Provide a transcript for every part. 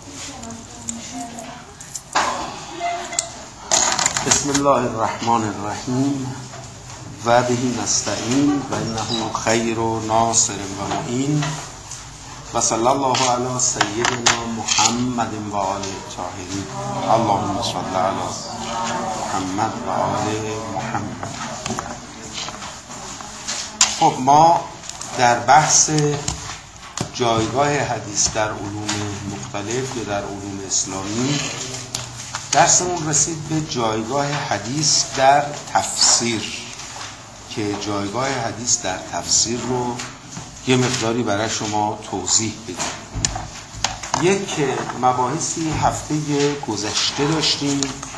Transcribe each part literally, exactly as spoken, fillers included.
بسم الله الرحمن الرحیم و به نستعین و انه خیر و ناصر و معین و صلی الله علی سیدنا محمد و آل الطاهرین. اللهم صل علی محمد و آل محمد. خب ما در بحث جایگاه حدیث در علوم مختلف یا در علوم اسلامی درسمون رسید به جایگاه حدیث در تفسیر، که جایگاه حدیث در تفسیر رو یه مقداری برای شما توضیح بدیم. یک مباحثی هفته گذشته داشتیم،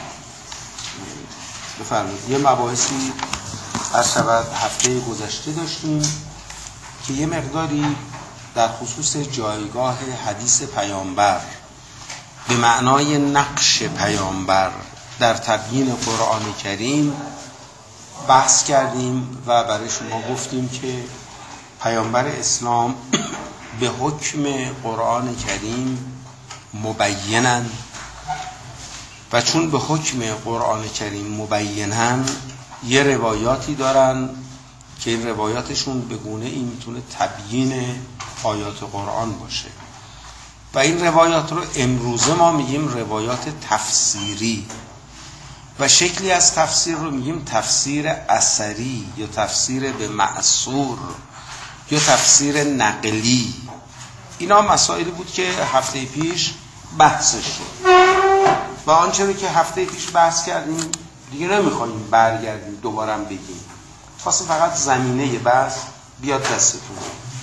بفرمایید. یه مباحثی از شبت هفته گذشته داشتیم که یه مقداری در خصوص جایگاه حدیث پیامبر به معنای نقش پیامبر در تبیین قرآن کریم بحث کردیم و برای شما گفتیم که پیامبر اسلام به حکم قرآن کریم مبینن و چون به حکم قرآن کریم مبینن یه روایاتی دارن که این روایاتشون به گونه این میتونه تبیین آیات قرآن باشه و این روایات رو امروزه ما میگیم روایات تفسیری و شکلی از تفسیر رو میگیم تفسیر اثری یا تفسیر به مأثور یا تفسیر نقلی. اینا مسائلی بود که هفته پیش بحثش شد و آنچه که هفته پیش بحث کردیم دیگه نمیخوایم برگردیم دوباره هم بگیم، خواستیم فقط زمینه بحث بیاد دستتون.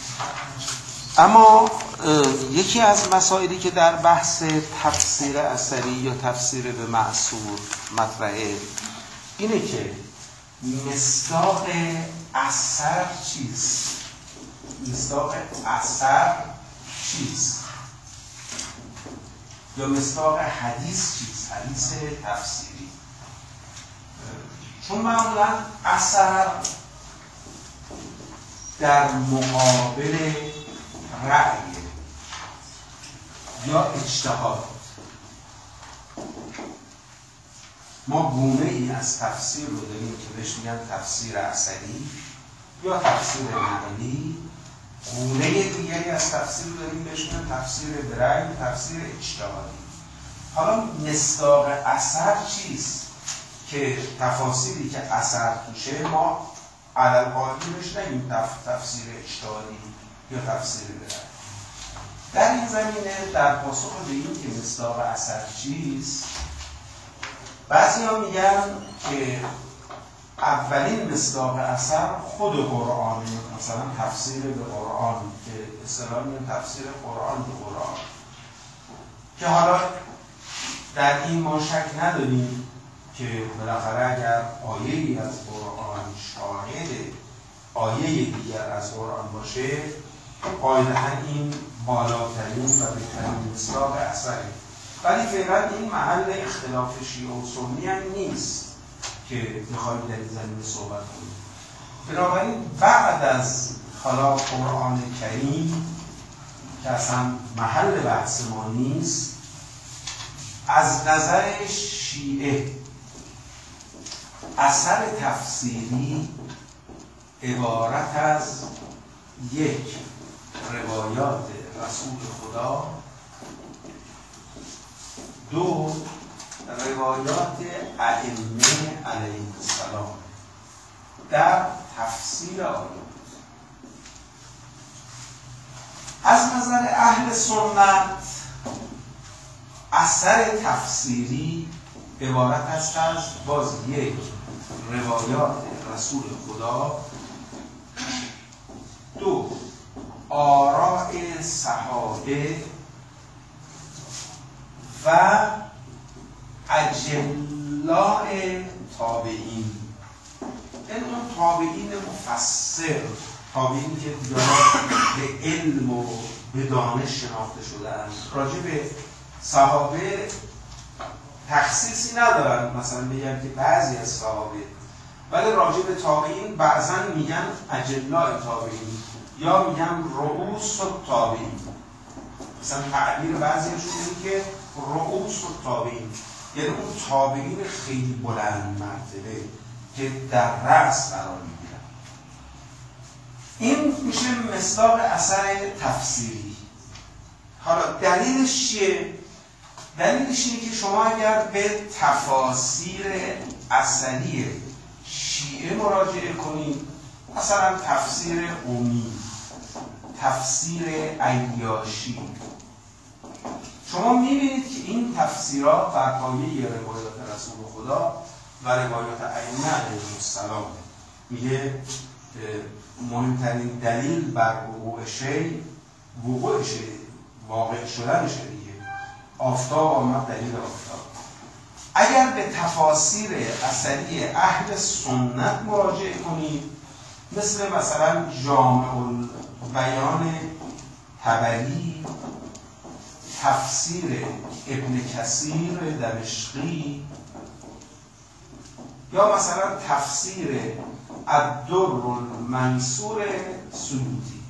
اما یکی از مسائلی که در بحث تفسیر اثری یا تفسیر به مأثور مطرحه اینه که مصداق اثر چیست؟ مصداق اثر چیست؟ یا مصداق حدیث چیست؟ حدیث تفسیری. چون معمولا اثر در مقابل رأی یا اجتهاد، ما گونه ای از تفسیر رو داریم که بهش میگن تفسیر اثری یا تفسیر نقلی، گونه دیگری از تفسیر رو داریم بهش میگن تفسیر به رأی و تفسیر اجتهادی. حالا مصداق اثر چیست؟ که تفاسیری که اثر توشه ما علل قاعده بهش نگیم تفسیر اجتهادی یا تفسیر به رأی. در این زمینه در پاسخ به این که مصداق اثر چیست، بعضی ها میگن که اولین مصداق اثر خود قرآنه، مثلا تفسیر به قرآن که اصطلاحاً میگن تفسیر قرآن به قرآن، که حالا در این ما شک نداریم که بالاخره اگر آیه‌ای از قرآن شاهد آیه دیگر از قرآن باشه قاعدتاً این بالاترین و بهترین مصداق اثره، ولی فعلا این محل اختلاف شیعه و سنی هم نیست که بخوایم در این زمینه صحبت کنیم. بنابراین بعد از حالا قرآن کریم که اصلا محل بحث ما نیست، از نظر شیعه اثر تفسیری عبارت از یک روایات رسول خدا، دو روایات ائمه علیهم السلام در تفسیر آیات. از نظر اهل سنت اثر تفسیری عبارت است از باز یک روایات رسول خدا، دو آراء صحابه و اجلاء تابعین. این اون تابعین مفسر، تابعین که به علم و به دانش شناخته شدن. راجع به صحابه تخصیصی ندارن، مثلا بگن که بعضی از صحابه، ولی راجع به تابعین بعضا میگن اجلاء تابعین یا میگن رؤوس التابعین. مثلا تعبیر بعضیشون اینه که رؤوس التابعین، یعنی اون تابعین خیلی بلند مرتبه که در رأس قرار میگیرن. این میشه مصداق اثر تفسیری. حالا دلیلش چیه؟ دلیلش اینه که شما اگر به تفاسیر اصلی شیعه مراجعه کنید، مثلا تفسیر قمی، تفسیر عیاشی، شما میبینید که این تفسیرات بر پایه روایات رسول خدا و روایات ائمه علیهم السلام. میگه مهمترین دلیل بر وقوع شیء وقوع شیء واقع شدنشه دیگه. آفتاب آمد دلیل آفتاب. اگر به تفاسیر اثری اهل سنت مراجعه کنید، مثل مثلا جامع البیان طبری، تفسیر ابن کثیر دمشقی، یا مثلا تفسیر الدر المنصور سیوطی،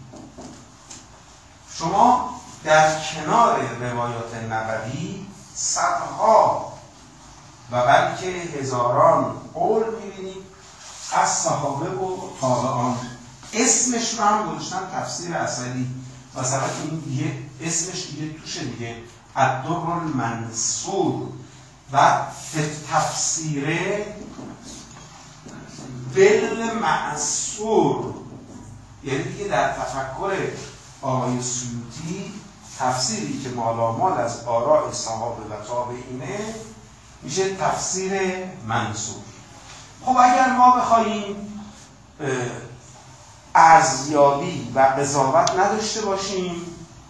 شما در کنار روایات نبوی صدها و بلکه هزاران قول می‌بینید از صحابه و تابعان. اسمش رو هم گذاشتن تفسیر اصلی، مثلا این دیگه اسمش دیگه توشه دیگه، الدر المنصور و تفسیر بالمعصور، یعنی دیگه در تفکر آقای سیوطی تفسیری که مالامال از آراء صحابه و تابعینه میشه تفسیر منصور. خب اگر ما بخوایم ارزیابی و قضاوت نداشته باشیم،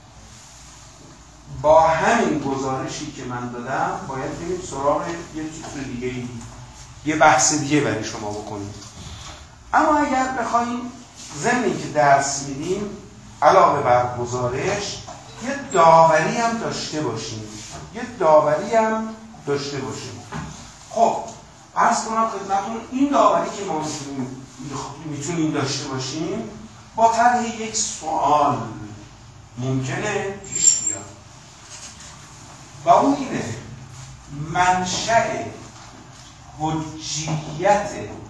با همین گزارشی که من دادم باید بریم سراغ یه چیز دیگه ای، یه بحث دیگه برای شما بکنیم. اما اگر بخوایم ضمن که درس میدیم علاوه بر گزارش یه داوری هم داشته باشیم، یه داوری هم داشته باشیم. خب عرض کنم خدمتتون این داوری که ما میتونیم میتونیم داشته باشیم با طرح یک سوال ممکنه پیش بیاد و اون اینه: منشأ حجیت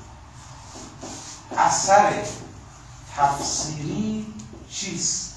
اثر تفسیری چیست؟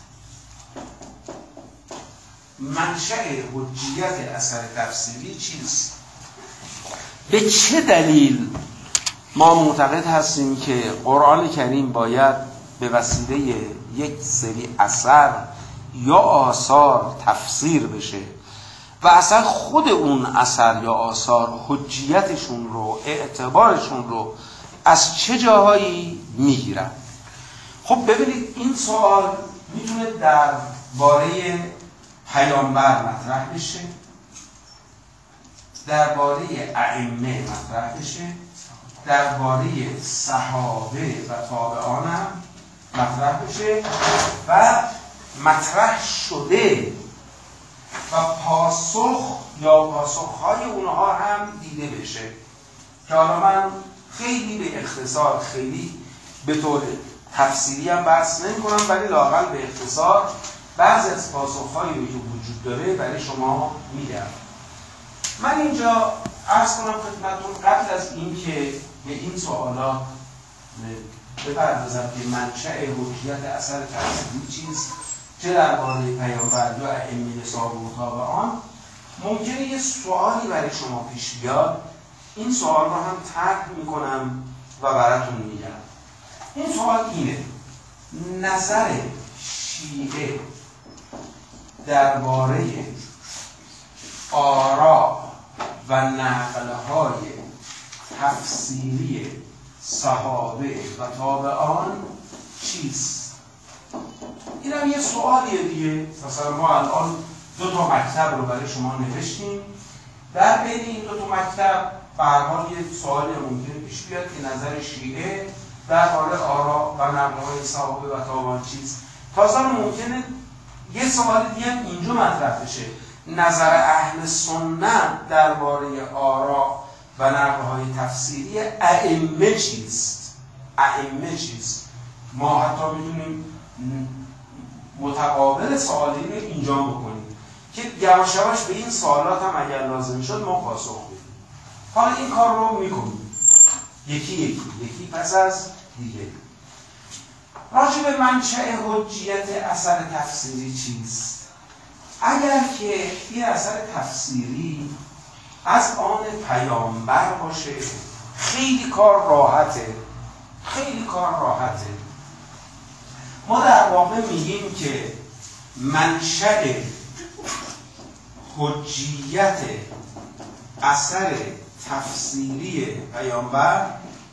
منشأ حجیت اثر تفسیری چیست؟ به چه دلیل ما معتقد هستیم که قرآن کریم باید به وسیله یک سری اثر یا آثار تفسیر بشه و اصلا خود اون اثر یا آثار حجیتشون رو، اعتبارشون رو از چه جاهایی میگیرن؟ خب ببینید این سوال میتونه در باره پیامبر مطرح بشه، درباره ائمه مطرح بشه، درباره صحابه و تابعان هم مطرح بشه و مطرح شده و پاسخ یا پاسخهای اونها هم دیده بشه که حالا من خیلی به اختصار، خیلی به طور تفصیلی هم بحث نمی کنم، ولی لااقل به اختصار بعضی از پاسخهایی رو که وجود داره برای شما میدم. من اینجا عرض کنم خدمتتون قبل از این که به این سوالات بپردازم که منشأ حجیت اثر تفسیری چیست، چه درباره پیامبر یا ائمه صحابه و تابعان، ممکنه یه سوالی برای شما پیش بیاد. این سوال رو هم طرح میکنم و براتون میگم. این سوال اینه: نظر شیعه درباره آراء و نقل‌های تفسیری صحابه و تابعان چیست؟ این هم یه سوالیه دیگه. مثلا ما الان دو تا مکتب رو برای شما نوشتیم، در بین این دو تا مکتب به هر حال یه سوالی ممکنه پیش بیاد که نظر شیعه درباره آراء و نقل‌های صحابه و تابعان چیست. تازه ممکنه یه سوال دیگه هم اینجا مطرح بشه: نظر اهل سنت درباره آراء و نقل‌های تفسیری ائمه چیست؟ ائمه چیست؟ ما حتی میتونیم متقابل سوالی رو اینجا بکنیم. که یواش یواش به این سوالات هم اگر لازم شد ما پاسخ بدیم. حالا این کار رو میکنیم یکی یکی یکی پس از دیگه. راجع به منشأ حجیت اثر تفسیری چیست؟ اگر که این اثر تفسیری از آن پیامبر باشه خیلی کار راحته، خیلی کار راحته. ما در واقع میگیم که منشأ حجیت اثر تفسیری پیامبر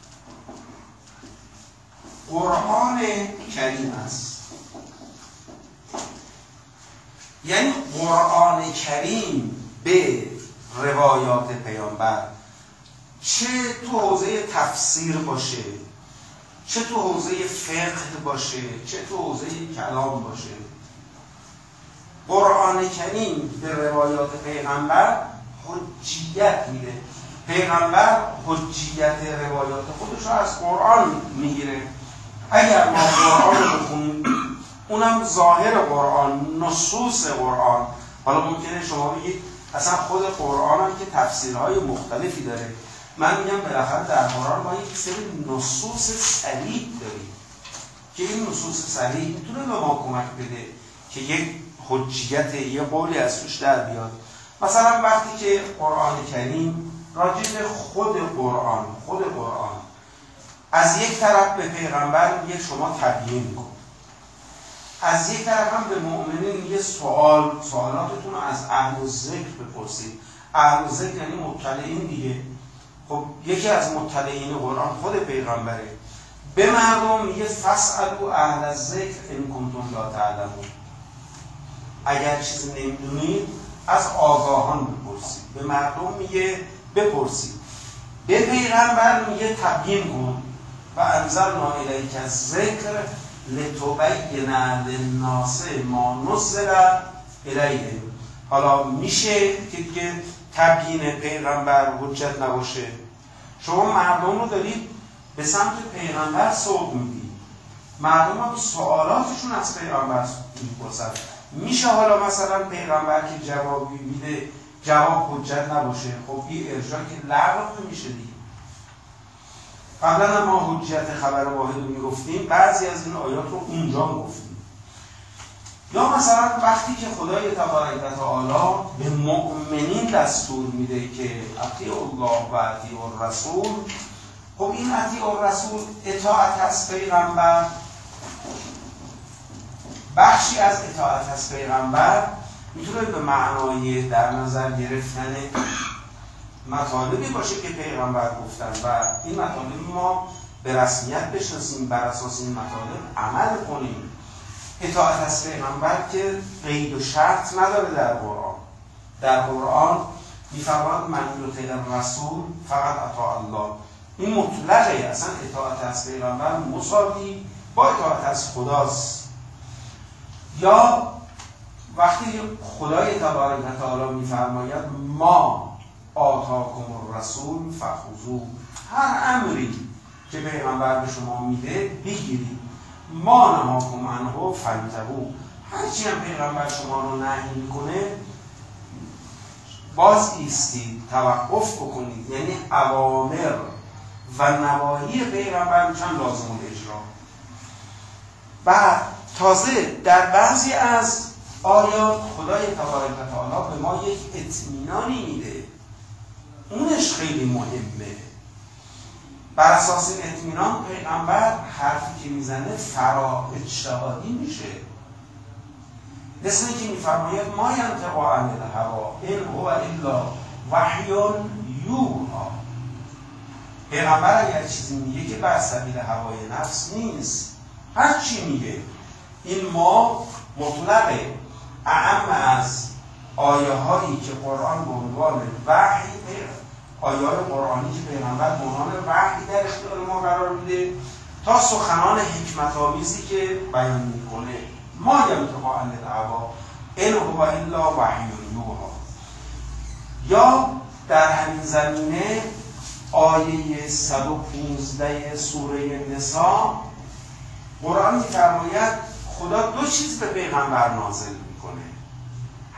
قرآن کریم است. یعنی قرآن کریم به روایات پیامبر چه تو حوزه تفسیر باشه، چه تو حوزه فقه باشه، چه تو حوزه کلام باشه، قرآن کریم به روایات پیغمبر حجیت میده. پیغمبر حجیت روایات خودش رو از قرآن میگیره. اگر ما قرآن رو بخونیم، اونم ظاهر قرآن، نصوص قرآن، حالا ممکنه شما بگید اصلا خود قرآن هم که تفسیرهای مختلفی داره. من میگم بالاخره در قرآن ما یک سری نصوص صریح داریم که این نصوص صریح میتونه به ما کمک بده که یک حجیت، یه قولی از توش در بیاد. مثلا وقتی که قرآن کریم راجع به خود قرآن خود قرآن از یک طرف به پیغمبر میگه شما تبیین کن، از یک طرف هم به مؤمنین میگه سوال سوالاتتون رو از اهل الذکر بپرسید. اهل الذکر یعنی مطلعین دیگه. خب یکی از مطلعین قرآن خود پیغمبره. به مردم میگه فاسألوا اهل الذکر ان کنتم لا تعلمون. اگر چیزی نمیدونید از آگاهان بپرسید. به مردم میگه بپرسید. به پیغمبر میگه تبیین کن. و انزلنا الیک الذکر لتبین للناس ما نزل الیهم. حالا میشه که دیگه تبیین پیغمبر حجت نباشه؟ شما مردم رو دارید به سمت پیغمبر سوق میدید، مردم هم سوالاتشون از پیغمبر میپرسن. میشه حالا مثلا پیغمبر که جوابی میده جواب حجت نباشه؟ خب این ارجاع که لغو میشه دیگه. قبلا ما حجت خبر واحد رو میگفتیم، بعضی از این آیات رو اونجا گفتیم. یا مثلا وقتی که خدای تبارک و تعالی به مؤمنین دستور میده که اطیعوا الله و اطیعوا الرسول، خب این اطیعوا الرسول اطاعت از پیغمبر، بخشی از اطاعت از پیغمبر میتونه به معنای در نظر گرفتن مطالبی باشه که پیغمبر گفتن و این مطالب ما به رسمیت بشناسیم، بر اساس این مطالب عمل کنیم. اطاعت از پیغمبر که قید و شرط نداره در قرآن. در قرآن میفرماد من یطیع الرسول فقط اطاع الله. این مطلقه، اصلا اطاعت از پیغمبر مساوی با اطاعت از خداست. یا وقتی خدای تبارک و تعالی میفرماید ما آتاکم الرسول فخذوه، هر امری که پیغمبر به شما میده بگیرید. ما نهاکم عنه فانتهوا، هرچی هم پیغمبر شما رو نهی میکنه باز ایستید، توقف بکنید. یعنی اوامر و نواهی پیغمبر میشن لازم الاجرا. و تازه در بعضی از آیات خدای تبارک و تعالی به ما یک اطمینانی میده، اونش خیلی مهمه. بر اساس این اطمینان پیغمبر حرفی که میزنه فرا اجتهادی میشه. مثل اینکه میفرماید ما ینطق عن الهوی ان هو الا وحی یوحی. پیغمبر اگر چیزی میگه که بر سبیل هوای نفس نیست، هر چی میگه. این ما مطلقه، اعم از آیه هایی که قرآن به عنوان وحی، آیات قرآنی که پیغمبر به عنوان وحی در اختیار ما قرار میده، تا سخنان حکمت آمیزی که بیان میکنه. ما ینطق عن الهوی ان هو الا وحی یوحی. یا در همین زمینه آیه صد و پانزده سوره نساء قرآن میفرماید خدا دو چیز به پیغمبر نازل میکنه.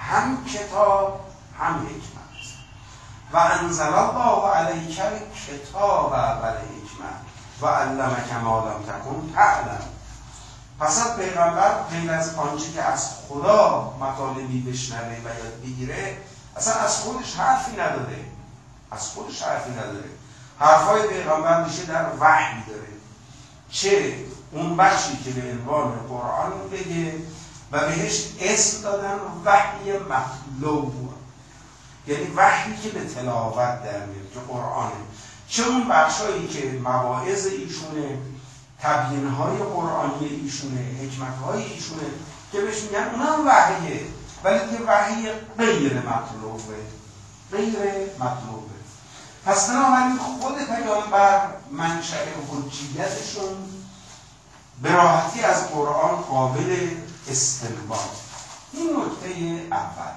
هم کتاب هم حکمت. و انزل الله علیک کتاب و الحکمت و علمک ما لم تکن تعلم. پس از پیغمبر غیر از آنچه که از خدا مطالبی بشنوه و یاد بگیره اصلا از خودش حرفی نداره، از خودش حرفی نداره. حرفای پیغمبر میشه در وحی داره، چه اون بخشی که به عنوان قرآن بگه و بهش اسم دادن وحی مطلوب، یعنی وحی که به تلاوت در میاد که قرآنه، چه اون بخشایی که مواعظ ایشونه، تبیین‌های قرآنی ایشونه، حکمت‌های ایشونه که بهش میگن اونم وحیه، ولی که وحی غیر مطلوبه، غیر مطلوبه. پس بنابراین خود پیامبر منشأ حجیتشون به راحتی از قرآن قابل استنباط. این نکته اول.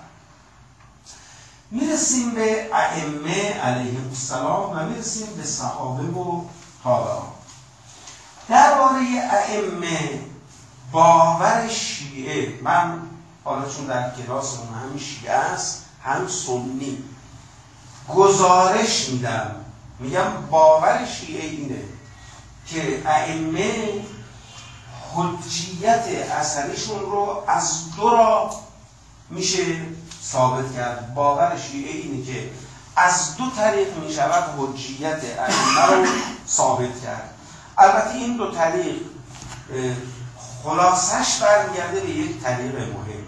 میرسیم به ائمه علیهم السلام و میرسیم به صحابه و تابعان. درباره ائمه باور شیعه، من حالا چون در کلاسمون هم شیعه است هم سنی گزارش میدم، میگم باور شیعه اینه که ائمه حجیت اثریشون رو از دو را میشه ثابت کرد. باور شیعه اینه که از دو طریق میشود حجیت ائمه رو ثابت کرد. البته این دو طریق خلاصش برمیگرده به یک طریق مهم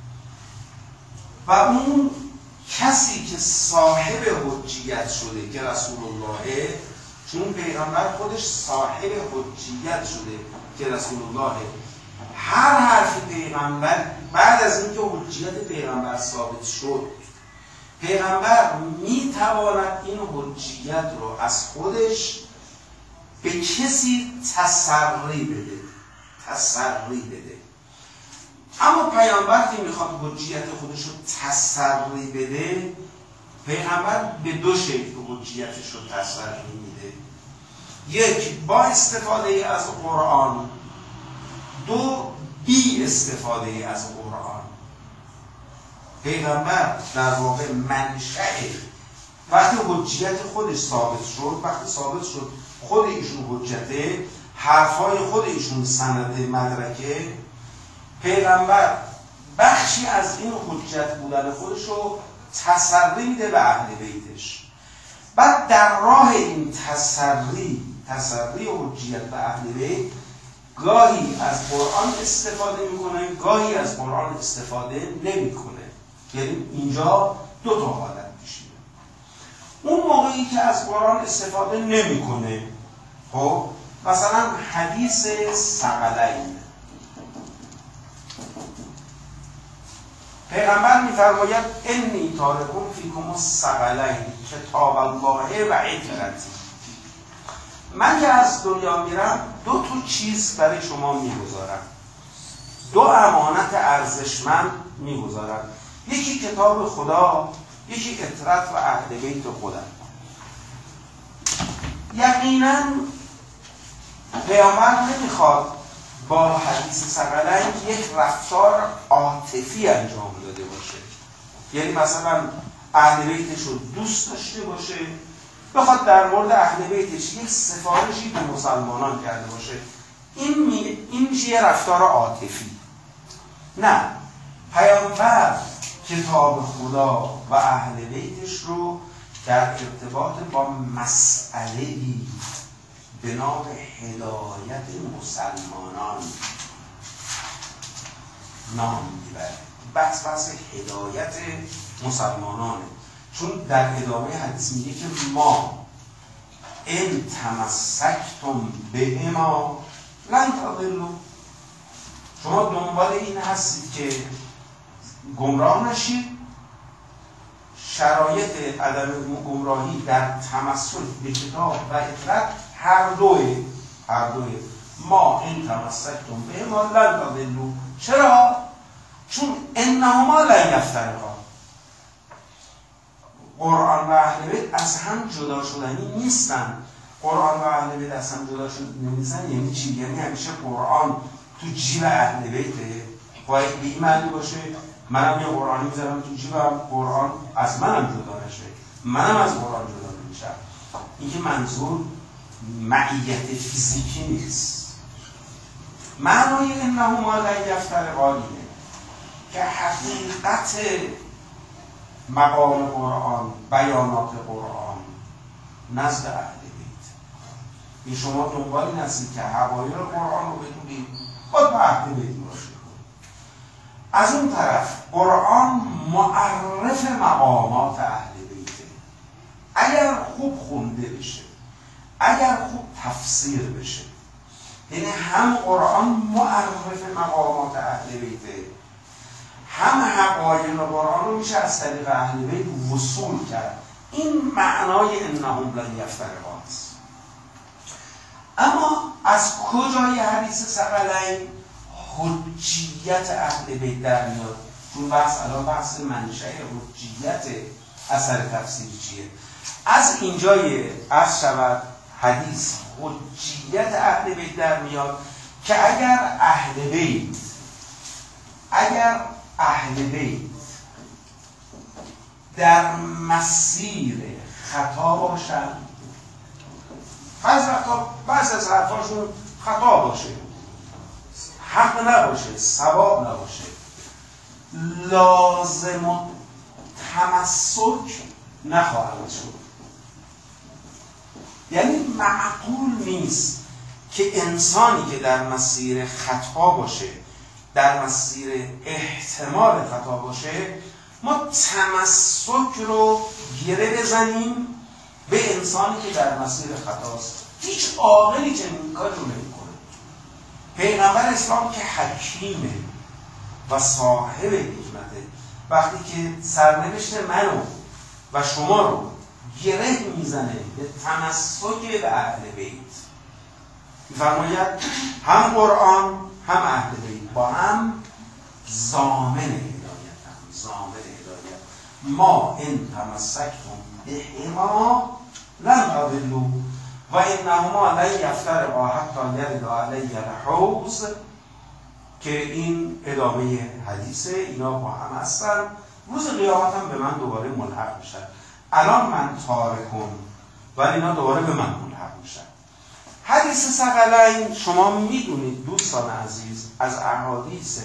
و اون کسی که صاحب حجیت شده که رسول الله، چون پیغمبر خودش صاحب حجیت شده که رسول الله، هر حرف پیغمبر بعد از اینکه حجیت پیغمبر ثابت شد، پیغمبر میتواند این حجیت رو از خودش به کسی تسری بده، تسری بده. اما پیامبر که میخواد حجیت خودش رو تسری بده، پیغمبر به دو شکل حجیتش رو تسری میده. یک، با استفاده از قرآن، دو، بی استفاده از قرآن. پیغمبر در واقع منشأ وقتی حجیت خودش ثابت شد، وقتی ثابت شد خود ایشون حجته، حرفای خود ایشون سند مدرکه، پیغمبر بخشی از این حجت بودن خودش رو تسری میده به اهل بیتش. بعد در راه این تسری تسری حجیت به اهل بیت گاهی از قرآن استفاده میکنه، گاهی از قرآن استفاده نمیکنه. یعنی اینجا دو تا حالت پیش میاد. اون موقعی که از قرآن استفاده نمیکنه، خب مثلا حدیث ثقلین، پیغمبر میفرماید انی تارکم فیکم الثقلین کتاب الله و عترتی، من که از دنیا میرم دو تا چیز برای شما میگذارم، دو امانت ارزشمند میگذارم، یکی کتاب خدا، یکی عترت و اهل بیت خودم. یقینا پیامبر نمیخواد با حدیث ثقلین یک رفتار عاطفی انجام داده باشه، یعنی مثلا اهل بیتش رو دوست داشته باشه، بخواد در مورد اهل بیتش یک سفارشی به مسلمانان کرده باشه. این می... این میشه یه رفتار عاطفی. نه، پیامبر کتاب خدا و اهل بیتش رو در ارتباط با مسئله‌ای به نام هدایت مسلمانان نام میبره. بحث بحث هدایت مسلمانانه، چون در ادامه حدیث میگه که ما ان تمسکتم بهما لن تضلوا، شما دنبال این هستید که گمراه نشید. شرایط عدم گمراهی در تمسک به کتاب و عترت هر دوه هر دوه ما ان تمسکتم بهما لن تضلوا. چرا؟ چون انهما لن یفترقا، قرآن و اهل بیت از هم جدا شدنی نیستن. قرآن و اهل بیت از هم جدا شدنی نیستن یعنی چی؟ یعنی همیشه قرآن تو جیب اهل بیته، باید به این معنی باشه منم یه قرآنی میذارم تو جیبم، قرآن از منم جدا نشه، منم از قرآن جدا نمیشم. این که منظور معیت فیزیکی نیست. معنای انهما لن یفترقا اینه که حقیقت مقام قرآن، بیانات قرآن نزد اهل بیت، این شما دنبال این هستید که حقایق قرآن رو بدونید، باید به اهل بیت مراجعه کنید. از اون طرف قرآن معرف مقامات اهل بیته. اگر خوب خونده بشه، اگر خوب تفسیر بشه، یعنی هم قرآن معرف مقامات اهل بیته، هم حقایق قرآن رو میشه از طریق اهل بیت وصول کرد. این معنای انهم لن یفترقا است. اما از کجای حدیث ثقلین حجیت اهل بیت در میاد؟ چون بحث الان بحث منشأ حجیت اثر تفسیری چیه. از اینجای عرض شود حدیث حجیت اهل بیت در میاد که اگر اهل بیت اگر اهل بیت در مسیر خطا باشن، بعض وقتا بعض از حرفاشون خطا باشه، حق نباشه، ثواب نباشه، لازم و تمسک نخواهد شد. یعنی معقول نیست که انسانی که در مسیر خطا باشه، در مسیر احتمال خطا باشه، ما تمسک رو گره بزنیم به انسانی که در مسیر خطاست. هیچ عاقلی که این کار رو نمی‌کنه. پیغمبر اسلام که حکیمه و صاحب حکمته، وقتی که سرنوشت منو و شما رو گره میزنه به تمسک به اهل بیت، می‌فرماید هم قرآن هم اهل بیت با هم ضامن هدایت هم ضامن هدایت. ما ان تمسکتم بهما لن تضلوا و انهما لن یفترقا حتی یرد علی الحوض، که این ادامه حدیثه. اینا با هم هستن، روز قیامت هم به من دوباره ملحق میشن. الان من تارکم ولی اینا دوباره به من ملحق میشن. حدیث ثقلین شما میدونید دوستان عزیز از احادیث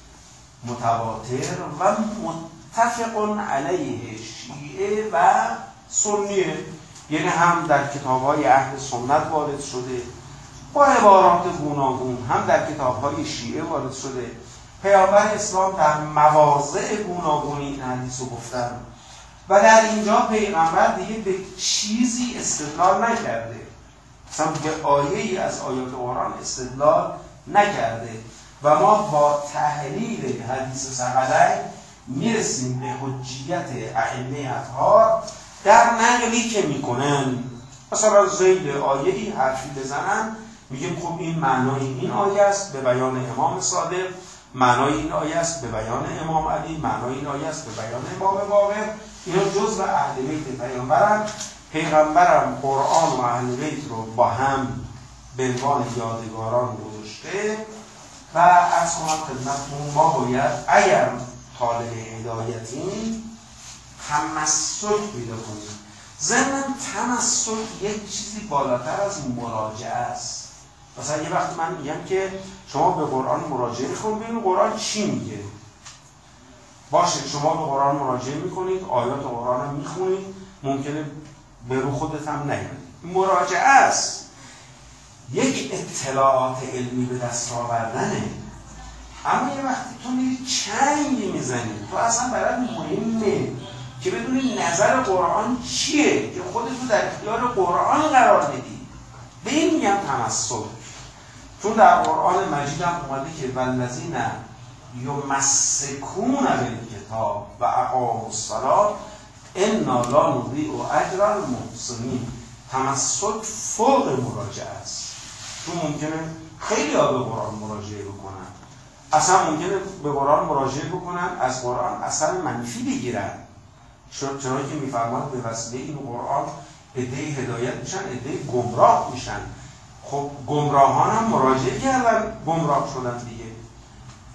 متواتر و متفق علیه شیعه و سنیه، یعنی هم در کتاب‌های اهل سنت وارد شده با عبارات گوناگون، هم در کتاب‌های شیعه وارد شده. پیامبر اسلام در مواضع گوناگون این حدیث رو گفتن و در اینجا پیغمبر دیگه به چیزی استدلال نکرده، مثلا به آیه‌ای از آیات قرآن استدلال نکرده و ما با تحلیل حدیث ثقلین میرسیم به حجیت ائمه اطهار در نقلی که میکنن. مثلا ذیل آیه‌ای حرفی بزنن، میگیم خب این معنای این آیه است به بیان امام صادق، معنای این آیه است به بیان امام علی، معنای این آیه است به بیان امام باقر. اینا جزء اهل بیت پیامبرن. پیغمبرم قرآن و اهل بیت رو با هم به عنوان یادگاران گذاشته و از کنم خدمتتون ما باید اگر طالب هدایتیم تمسک پیدا کنیم. ضمن تمسک یک چیزی بالاتر از مراجعه است. مثلا یه وقت من میگم که شما به قرآن مراجعه میکنید، ببینید قرآن چی میگه. باشه شما به قرآن مراجعه میکنید، آیات قرآن رو میخونید، ممکنه به رو خودت هم نیاد. مراجعه است، یک اطلاعات علمی به دست آوردنه. اما یه وقتی تو میری چنگ میزنی، تو اصلا برات مهمه که بدونی نظر قرآن چیه، که خودتو در اختیار قرآن قرار بدی. به این میگم تمسک. چون در قرآن مجید هم اومده که والذین یمسکون بالکتاب و اقاموا الصلاة انا لا نضیع اجر المحسنین. تمسک فوق مراجعه است. چون ممکنه خیلی ها به قرآن مراجعه بکنن، اصلا ممکنه به قرآن مراجعه بکنن از قرآن اثر منفی بگیرن، چنانکه که میفرماد به وسیله این قرآن عده‌ای هدایت میشن، عده‌ای گمراه میشن. خب گمراهان هم مراجعه کردن، گمراه شدن دیگه.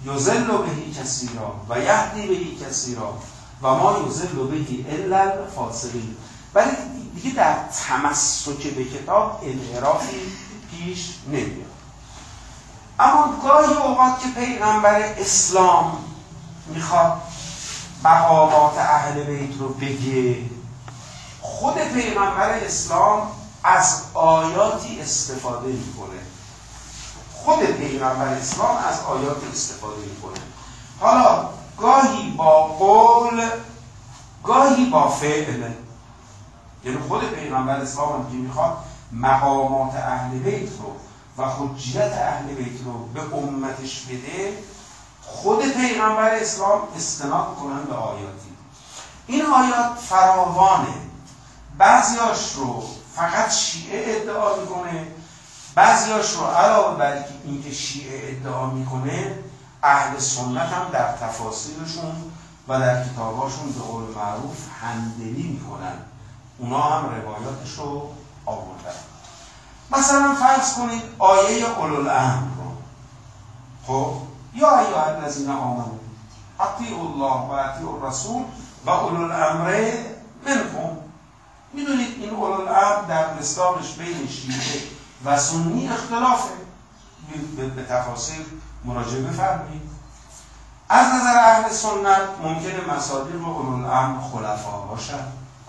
یضل به کثیرا و یهدی به کثیرا و ما یضل به الا الفاسقین. ولی دیگه در تمسک به کتاب انحرافی پیش نمیاد. اما گاهی اوقات که پیغمبر اسلام میخواد مقامات اهل بیت رو بگه، خود پیغمبر اسلام از آیاتی استفاده میکنه. خود پیغمبر اسلام از آیاتی استفاده میکنه. حالا گاهی با قول، گاهی با فعل. یعنی خود پیغمبر اسلام که میخواد مقامات اهل بیت رو و حجیت اهل بیت رو به امتش بده، خود پیغمبر اسلام استناد کنن به آیاتی. این آیات فراوانه. بعضیاش رو فقط شیعه ادعا میکنه، بعضیاش رو علاوه بر اینکه شیعه ادعا میکنه، اهل سنت هم در تفاسیرشون و در کتاباشون به قول معروف همدلی میکنن. اونا هم روایاتش رو آوردن. مثلا فرض کنید آیه اولوالامر رو، خب یا ایها الذین آمنوا اطیعوا الله و اطیعوا الرسول و اولوالامر منکم. میدونید این اولوالامر در مصداقش بین شیعه و سنی اختلافه. به تفاسیر مراجعه بفرمایید. از نظر اهل سنت ممکنه مصادیق اولوالامر خلفا باشن،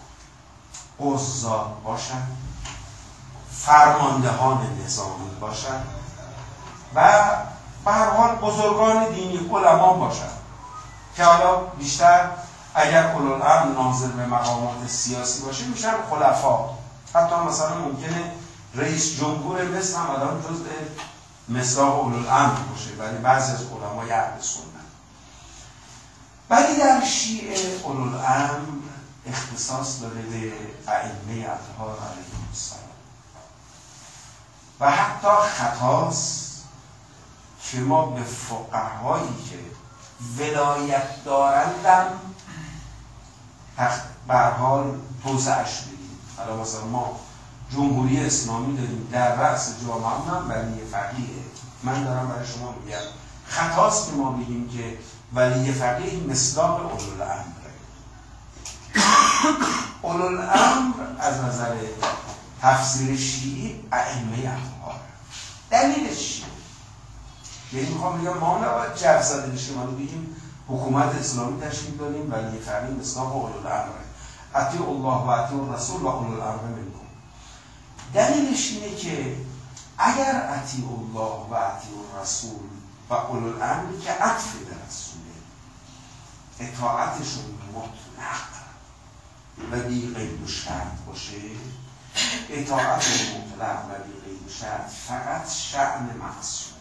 قضات باشن، فرماندهان نظامی باشن و به هر حال بزرگان دینی، علما باشن که حالا بیشتر اگر اولوالامر ناظر به مقامات سیاسی باشه میشن خلفا. حتی مثلا ممکنه رئیس جمهور مصر هم الان جزء مصداق اولوالامر باشه، ولی بعضی از علمای اهل سنت. ولی در شیعه اولوالامر اختصاص داره به ائمه اطهار علیهم السلام و حتی خطاست که ما به فقهایی که ولایت دارندم به هر حال توسعش بدیم. حالا مثلا ما جمهوری اسلامی داریم، در رأس جامعه هم ولی فقیه. من دارم برای شما میگم خطاست که ما بگیم که ولی فقیه مصداق اولوالامر. اولوالامر از نظر تفسیر شیعی ائمه اطهار. دلیلش چیه؟ یعنی میخوام بگم ما نباید جو زده بشیم ما بگیم حکومت اسلامی تشکیل دادیم ولی فقیه مصداق اولوالامر، اطیعوا الله و اطیعوا الرسول و اولوالامر منکم. دلیلش اینه که اگر اطیعوا الله و اطیعوا الرسول و اولوالامر که عطف به رسوله، اطاعتشون مطلق و بی قید و شرط باشه، اطاعت مطلق و بی قید و شرط فقط شأن معصومه.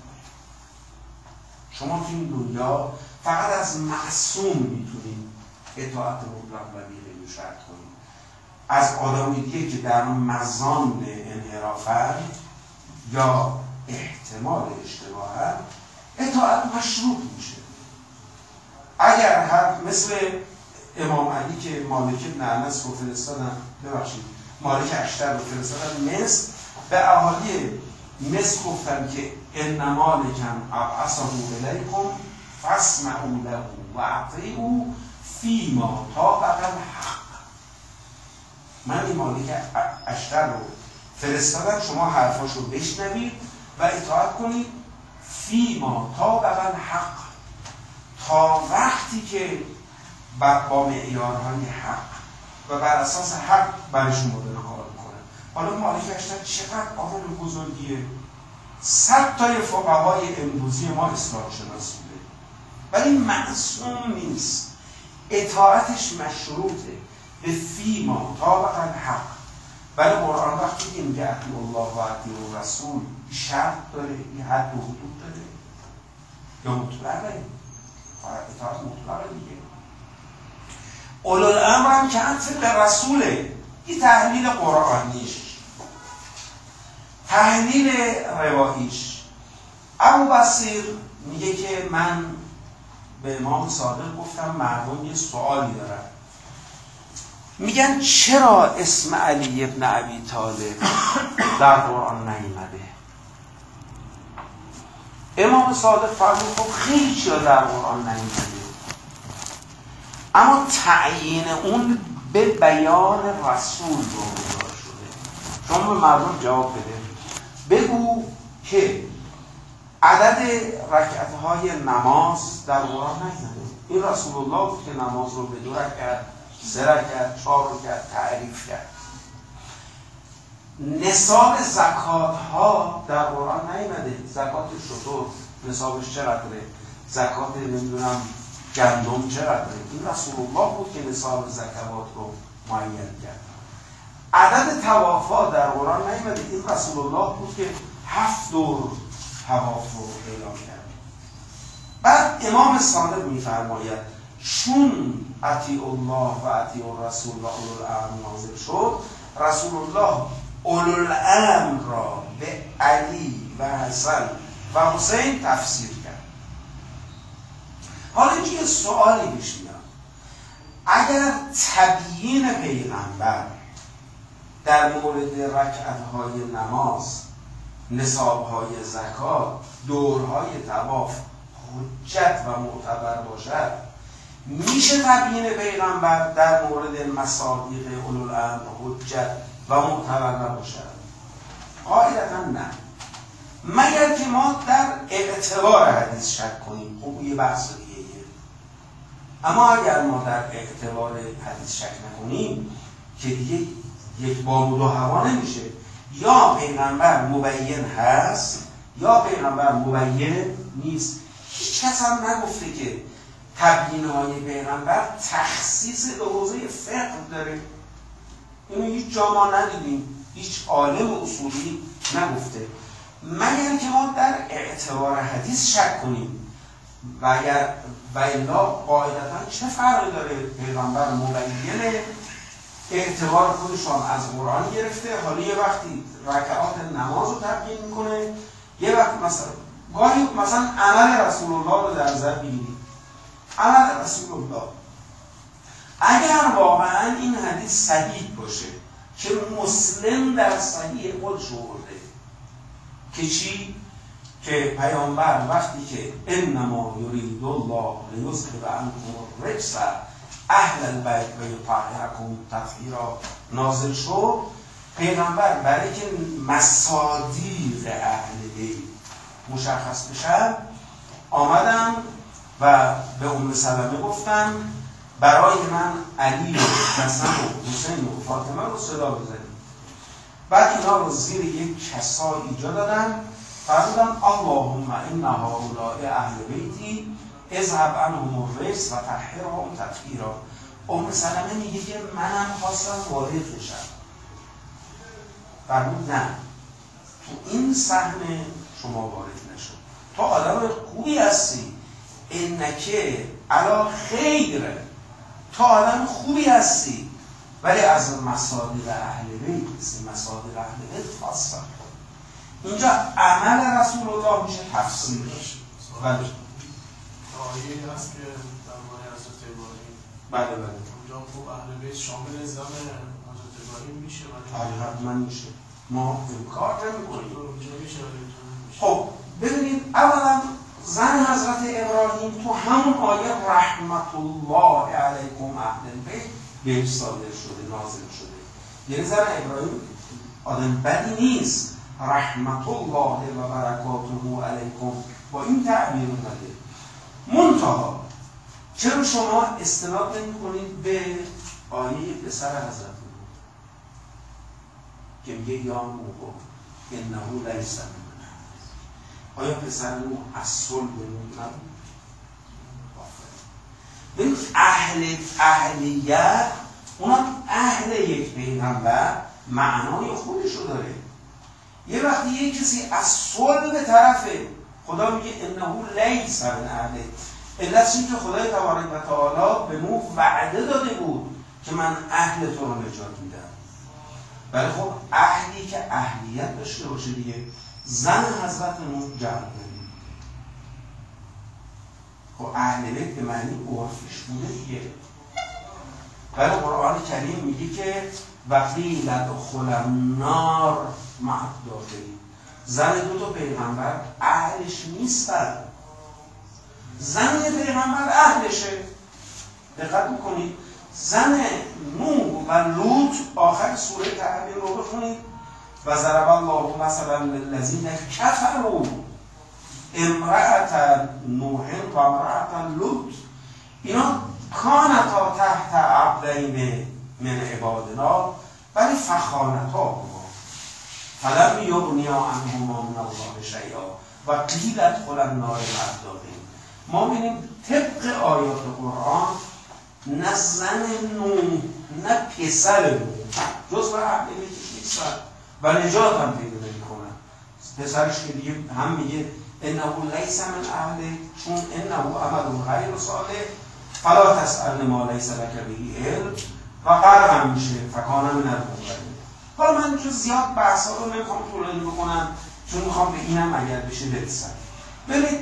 شما تو این دنیا فقط از معصوم میتونید اطاعت مطلق و بی قید و شرط کنید. از آدمی دیگه که در مزان انحرافن یا احتمال اشتباهن اطاعت مشروط میشه. اگر هر مثل امام علی که مالک بن انس رو فرستادن، ببخشید مالک اشتر رو فرستادن مصر، به اهالی مصر گفتن که ان مالکم ابعثه الیکم فاسمعوا له و اطیعوا فیما طابق الحق. من این مالک اشتر رو فرستادن، شما حرفاش رو بشنوید و اطاعت کنید فیما طابق الحق، تا وقتی که با معیارهای حق و بر اساس حق برشون مدل کار میکنن. حالا مالک اشتر چقدر عالم بزرگیه، صد تای فقهای امروزی ما اصلاح شناس بوده ولی معصوم نیست، اطاعتش مشروطه به فیما طابق الحق. ولی قرآن وقتی که میگه اطیعوا الله و اطیعوا الرسول شرط داره، این حد و حدود داره یا مطلقه؟ اطاعت مطلقه دیگه. اولوالامر هم که عطف به رسوله. این تحلیل قرآنیش. تحلیل رواییش، ابو بصیر میگه که من به امام صادق گفتم مردم یه سوالی دارن، میگن چرا اسم علی ابن ابی طالب در قرآن نیامده؟ امام صادق فرمود خب خیلی چیزا در قرآن نیامده، اما تعیین اون به بیان رسول واگذار شده. شما به مردم جواب بده، بگو که عدد رکعت‌های نماز در قرآن نیامده. این رسول الله بود که نماز رو به دو رکعت، سه رکعت، چهار رکعت تعریف کرد. نصاب زکات ها در قرآن نیامده. زکات شتر نصابش چقدره؟ زکات نمیدونم گندم چقدره؟ این رسول الله بود که نصاب زکات رو معین کرد. عدد طوافا در قرآن نیامده. این رسول الله بود که هفت دور طواف رو اعلام کرد. بعد امام صادق میفرماید چون اطیع الله و اطیع الرسول و اولو الامر نازل شد، رسول الله اولو الامر را به علی و حسن و حسین تفسیر کرد. حالا اینجا یه سوالی پیش میاد، اگر تبیین پیغمبر در مورد رکعت‌های نماز، نصاب‌های زکات، دورهای طواف حجت و معتبر باشد، میشه تبیین پیغمبر در مورد مصادیق اولوالامر حجت و معتبر نباشد؟ قاعدتا نه، مگر که ما در اعتبار حدیث شک کنیم. خب یه بحث دیگه. اما اگر ما در اعتبار حدیث شک نکنیم که دیگه یک بامود و هوا نمیشه. یا پیغمبر مبین هست یا پیغمبر مبین نیست. هیچ کس هم نگفته که تبیین‌های پیغمبر تخصیص به حوزه فقه داره. اینو هیچ جا ما ندیدیم، هیچ عالم اصولی نگفته، مگر که ما در اعتبار حدیث شک کنیم. و اگر و الا قاعدتا چه فرقی داره؟ پیغمبر مبینه، اعتبار خودشان از قرآن گرفته، حالا یه وقتی رکعات نماز رو تبیین میکنه، یه وقت مثلا گاهی مثلا عمل رسول الله رو در نظر بگیرید. عمل رسول الله اگر واقعا این حدیث صحیح باشه که مسلم در صحیح خودش آورده که چی؟ که پیامبر وقتی که انما یرید الله لیذهب عنکم الرجس اهل البیت و یطهرکم تطهیرا نازل شد، پیغمبر برای که مصادیق اهل بیت مشخص بشه آمدن و به ام سلمه گفتن برای من علی و حسن و حسین و فاطمه رو صدا بزنید. بعد اینا رو زیر یک کسا ایجا دادن، فرمودن اللهم ان هؤلاء اهل بیتی اذهب عنهم الرجس و طهرهم تطهیرا. ام سلمه میگه که منم خواستم وارد بشم. فرمود نه، تو این صحنه شما وارد نشو، تو آدم خوبی هستی، انکه علی خیر، تو آدم خوبی هستی، ولی از مصادیق اهل بیت نیستی، مصادیق اهل بیت خاصه. اینجا عمل رسول الله میشه تفسیرش. بله آیه هست که در مورد حضرت ابراهیم، بله بله اونجا خوب اهل بیت شامل زن حضرت ابراهیم میشه، ولی حتما میشه، ما انکار نمی‌کنیم. اونجا میشه. خب ببینید، اولا زن حضرت ابراهیم تو همون آیه رحمت الله علیکم اهل البیت بهش صادر شده، نازل شده. یعنی زن ابراهیم آدم بدی نیست، رحمت الله و برکاته علیکم با این تعبیر اومده. منتها چرا شما استناد نمی کنید به آیه پسر حضرت نوح که میگه یا نوح انه لیس من؟ آیا پسر نوح از صلب نوح نبود؟ ببین اهل اهلیت، اونم اهل یک پیغمبر معنای خودشو داره. یه وقتی یه کسی از صلب به طرفه، خدا میگه انه لیس من اهله. علت این که خدای تبارک و تعالی به نوح وعده داده بود که من اهل تو رو نجات میدم. ولی خب اهلی که اهلیت داشته باشه دیگه. زن حضرت نوح جمع کنید. خب اهل بیت به معنی عرفیش بوده دیگه. ولی قرآن کریم میگه که وقیل ادخل النار مع الداخلین، زن دو تا پیغمبر اهلش نیستن، زن پیغمبر اهلشه. دقت میکنید زن نوح و لوط آخر سوره تحریم رو بخونید و ضرب الله مثلا للذین کفروا امرأة نوح و امرأة لوط اینا کانتا تحت عبدین من عبادنا ولی فخانتاهما فلم یغنیا عنهما من الله شیئا و قیل ادخلا النار مع الداخلین. ما می‌بینیم طبق آیات قرآن نه زن نوح نه پسر نوح جز و اهل بیتش نیستن و نجات هم پیدا نمی‌کنن. پسرش که دیگه هم میگه انه لیس من اهل چون انه عمل غیر صالح فلا تسأل ما لیس لک به علم و غرق میشه فکان من المنظرین. حالا من چون زیاد بحثا رو نمیخوام طولانی بکنم چون میخوام به اینم اگر بشه برسم. ببینید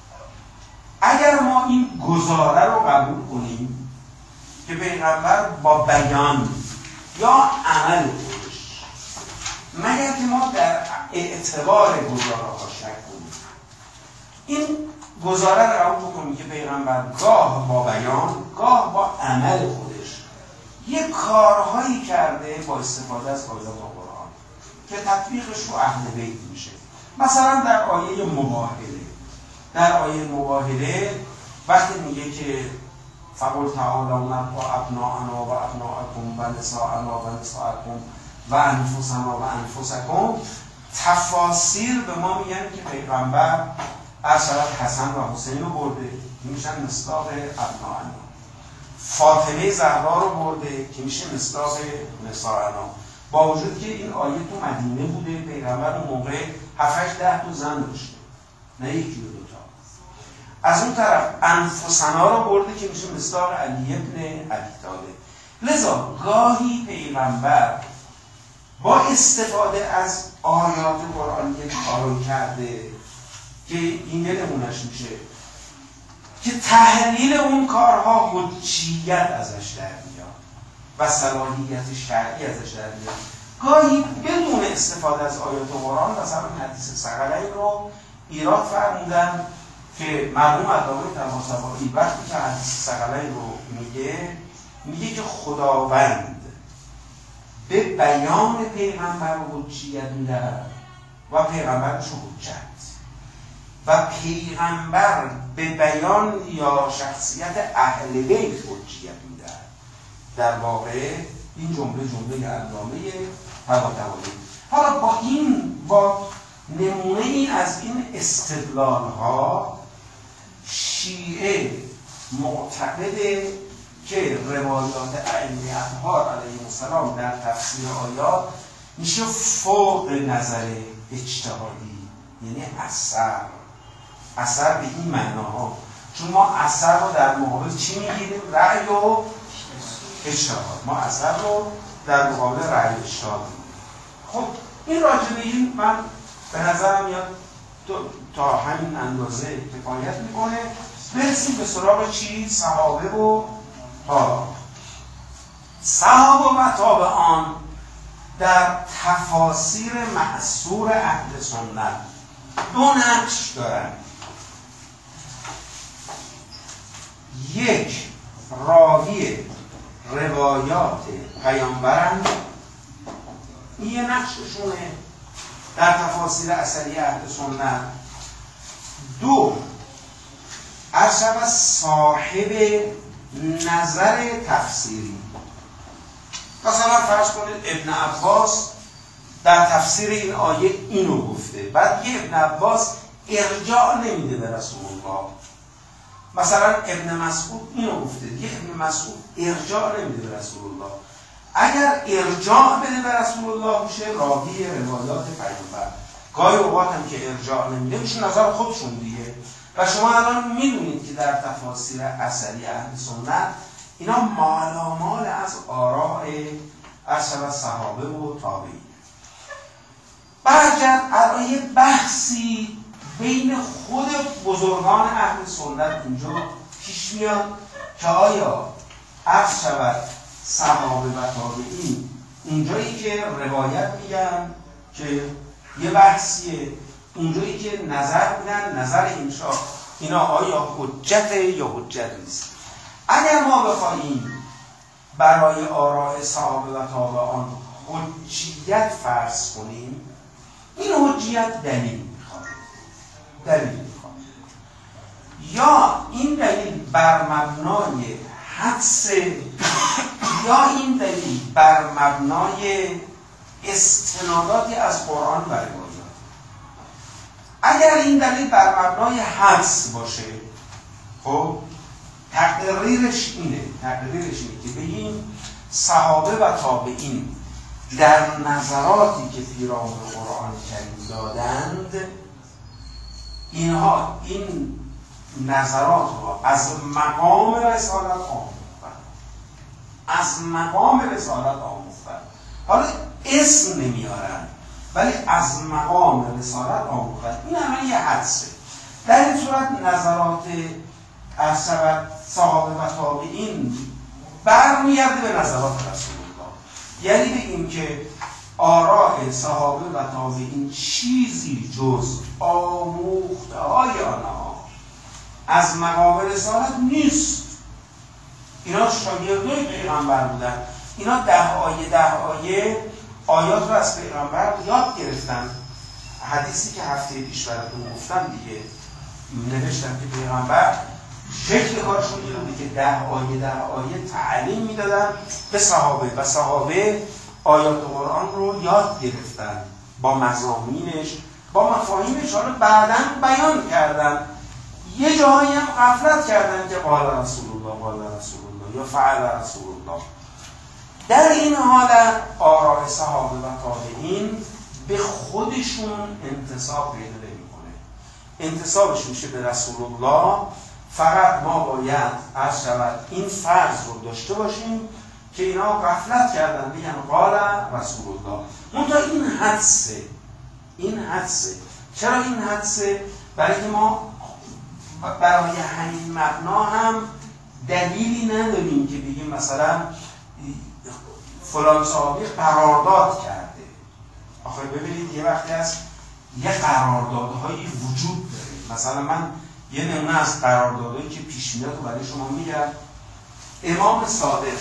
اگر ما این گزاره رو قبول کنیم که پیغمبر با بیان یا عمل خودش، مگر که ما در اعتبار گزاره ها شک کنیم، این گزاره رو قبول بکنیم که پیغمبر گاه با بیان گاه با عمل خودش یه کارهایی کرده با استفاده از آیات قرآن که تطبیقش رو اهل بیت میشه. مثلا در آیه مباهله در آیه مباهله وقتی میگه که فقل تعالی نرفع ابناءنا و ابناءکم و نساءنا و نساءکم و انفسنا و انفسکم، تفاسیر به ما میگن که پیغمبر ارشد حسن و حسین رو برده که میشن مصداق ابناءنا، فاطمه زهرا رو برده که میشه مصداق نساءنا، با وجود که این آیه تو مدینه بوده، پیغمبر اون موقع هفت هشت ده تا زن داشته نه یکی و دوتا. از اون طرف انفسنا رو برده که میشه مصداق علی ابن ابی طالب. لذا گاهی پیغمبر با استفاده از آیات قرآنی کارو کرده که این یه نمونش میشه که تحلیل اون کارها حجیت ازش در میاد و صلاحیت شرعی ازش در میاد. گاهی بدون استفاده از آیات قرآن مثلا حدیث ثقلین رو ایراد فرمودن که مرحوم علامه طباطبایی وقتی که حدیث ثقلین رو میگه میگه که خداوند به بیان پیغمبر حجیت میدهد و پیغمبرش حجت و پیغمبر به بیان یا شخصیت اهل بیت حجیت میدهد. در واقع این جمله جمله علامه طباطبایی. حالا با این با نمونه ای از این استدلال ها شیعه معتقده که روایات ائمه اطهار علیهم السلام در تفسیر آیات میشه فوق نظر اجتهادی، یعنی اثر اثر به این معناها، چون ما اثر رو در مقابل چی میگیریم؟ رأی و اجتهاد. ما اثر رو در مقابل رأی و اجتهاد میگیریم. خب این راجبه این من به نظرم میاد تا همین اندازه کفایت میکنه. برسیم به سراغ چی؟ صحابه و تابعان. صحابه و تابعان در تفاسیر مأثور اهل سنت دو نقش دارن. یک، راوی روایات پیامبرند، این یه نقششونه در تفاسیر اثری اهل سنت. دو، ارشد صاحب نظر تفسیری. مثلا فرض کنید ابن عباس در تفسیر این آیه اینو گفته، بعد یه ابن عباس ارجاع نمیده به رسول الله. مثلا ابن مسعود اینو گفته، یه ابن مسعود ارجاع نمیده به رسول الله. اگر ارجاع بده به رسول الله میشه راوی روایات پیامبر. گاهی اوقات هم که ارجاع نمیده میشه نظر خودشون دیگه. و شما الان میدونید که در تفاسیر اثری اهل سنت اینا مالامال از آراء ارشد صحابه و تابعین. برگرد الان یه بحثی بین خود بزرگان اهل سنت اینجا پیش میاد که آیا عرض شود صحابه و تابعین اونجایی که روایت میگن که یه بحثیه اونجایی که نظر میدن نظر اینشا اینا آیا حجت یا حجت نیست. اگر ما بخواهیم برای آراء صحابه و تابعان حجیت فرض کنیم، این حجیت دلیل میخواد دلیل میخواد یا این دلیل بر مبنای حدس یا این دلیل بر مبنای استناداتی از قرآن و روایات. اگر این دلیل بر مبنای حدس باشه، خب تقریرش اینه تقریرش اینه که بگیم صحابه و تابعین در نظراتی که پیرامون قرآن کریم دادند، اینها این نظرات ها از مقام رسالت آموختن از مقام رسالت آموختن حالا اسم نمیارن ولی از مقام رسالت آموختن. این همه یه حدسه. در این صورت نظرات از صحابه و تابعین برمیگرده به نظرات رسول الله. یعنی بگیم که آراء صحابه و تابعین چیزی جز آموخته های آنها از مقام رسالت نیست. اینا شاگردای پیغمبر بودن، اینا ده آیه ده آیه آیات رو از پیغمبر یاد گرفتن. حدیثی که هفته پیش براتون گفتم دیگه، نوشتم که پیغمبر شکل کارشون این بوده که ده آیه ده آیه تعلیم میدادن به صحابه و صحابه آیات قرآن رو یاد گرفتن با مضامینش با مفاهیمش، رو بعداً بیان کردن. یه جاهایی هم غفلت کردن که قال رسول الله قال رسول الله یا فعل رسول الله. در این حالت آراء صحابه و تابعین به خودشون انتساب پیدا نمی‌کنه. انتسابش میشه به رسول الله. فقط ما باید عرض شود این فرض رو داشته باشیم که اینا غفلت کردن بگن قال رسول الله. منتها این حدسه این حدسه چرا این حدسه؟ برای که ما برای همین مبنا هم دلیلی نداریم که بگیم مثلا فلان صحابی قرارداد کرده. آخه ببینید یه وقتی هست یه قراردادهایی وجود داره. مثلا من یه نمونه از قراردادهایی که پیش میاد و برای شما میگم. امام صادق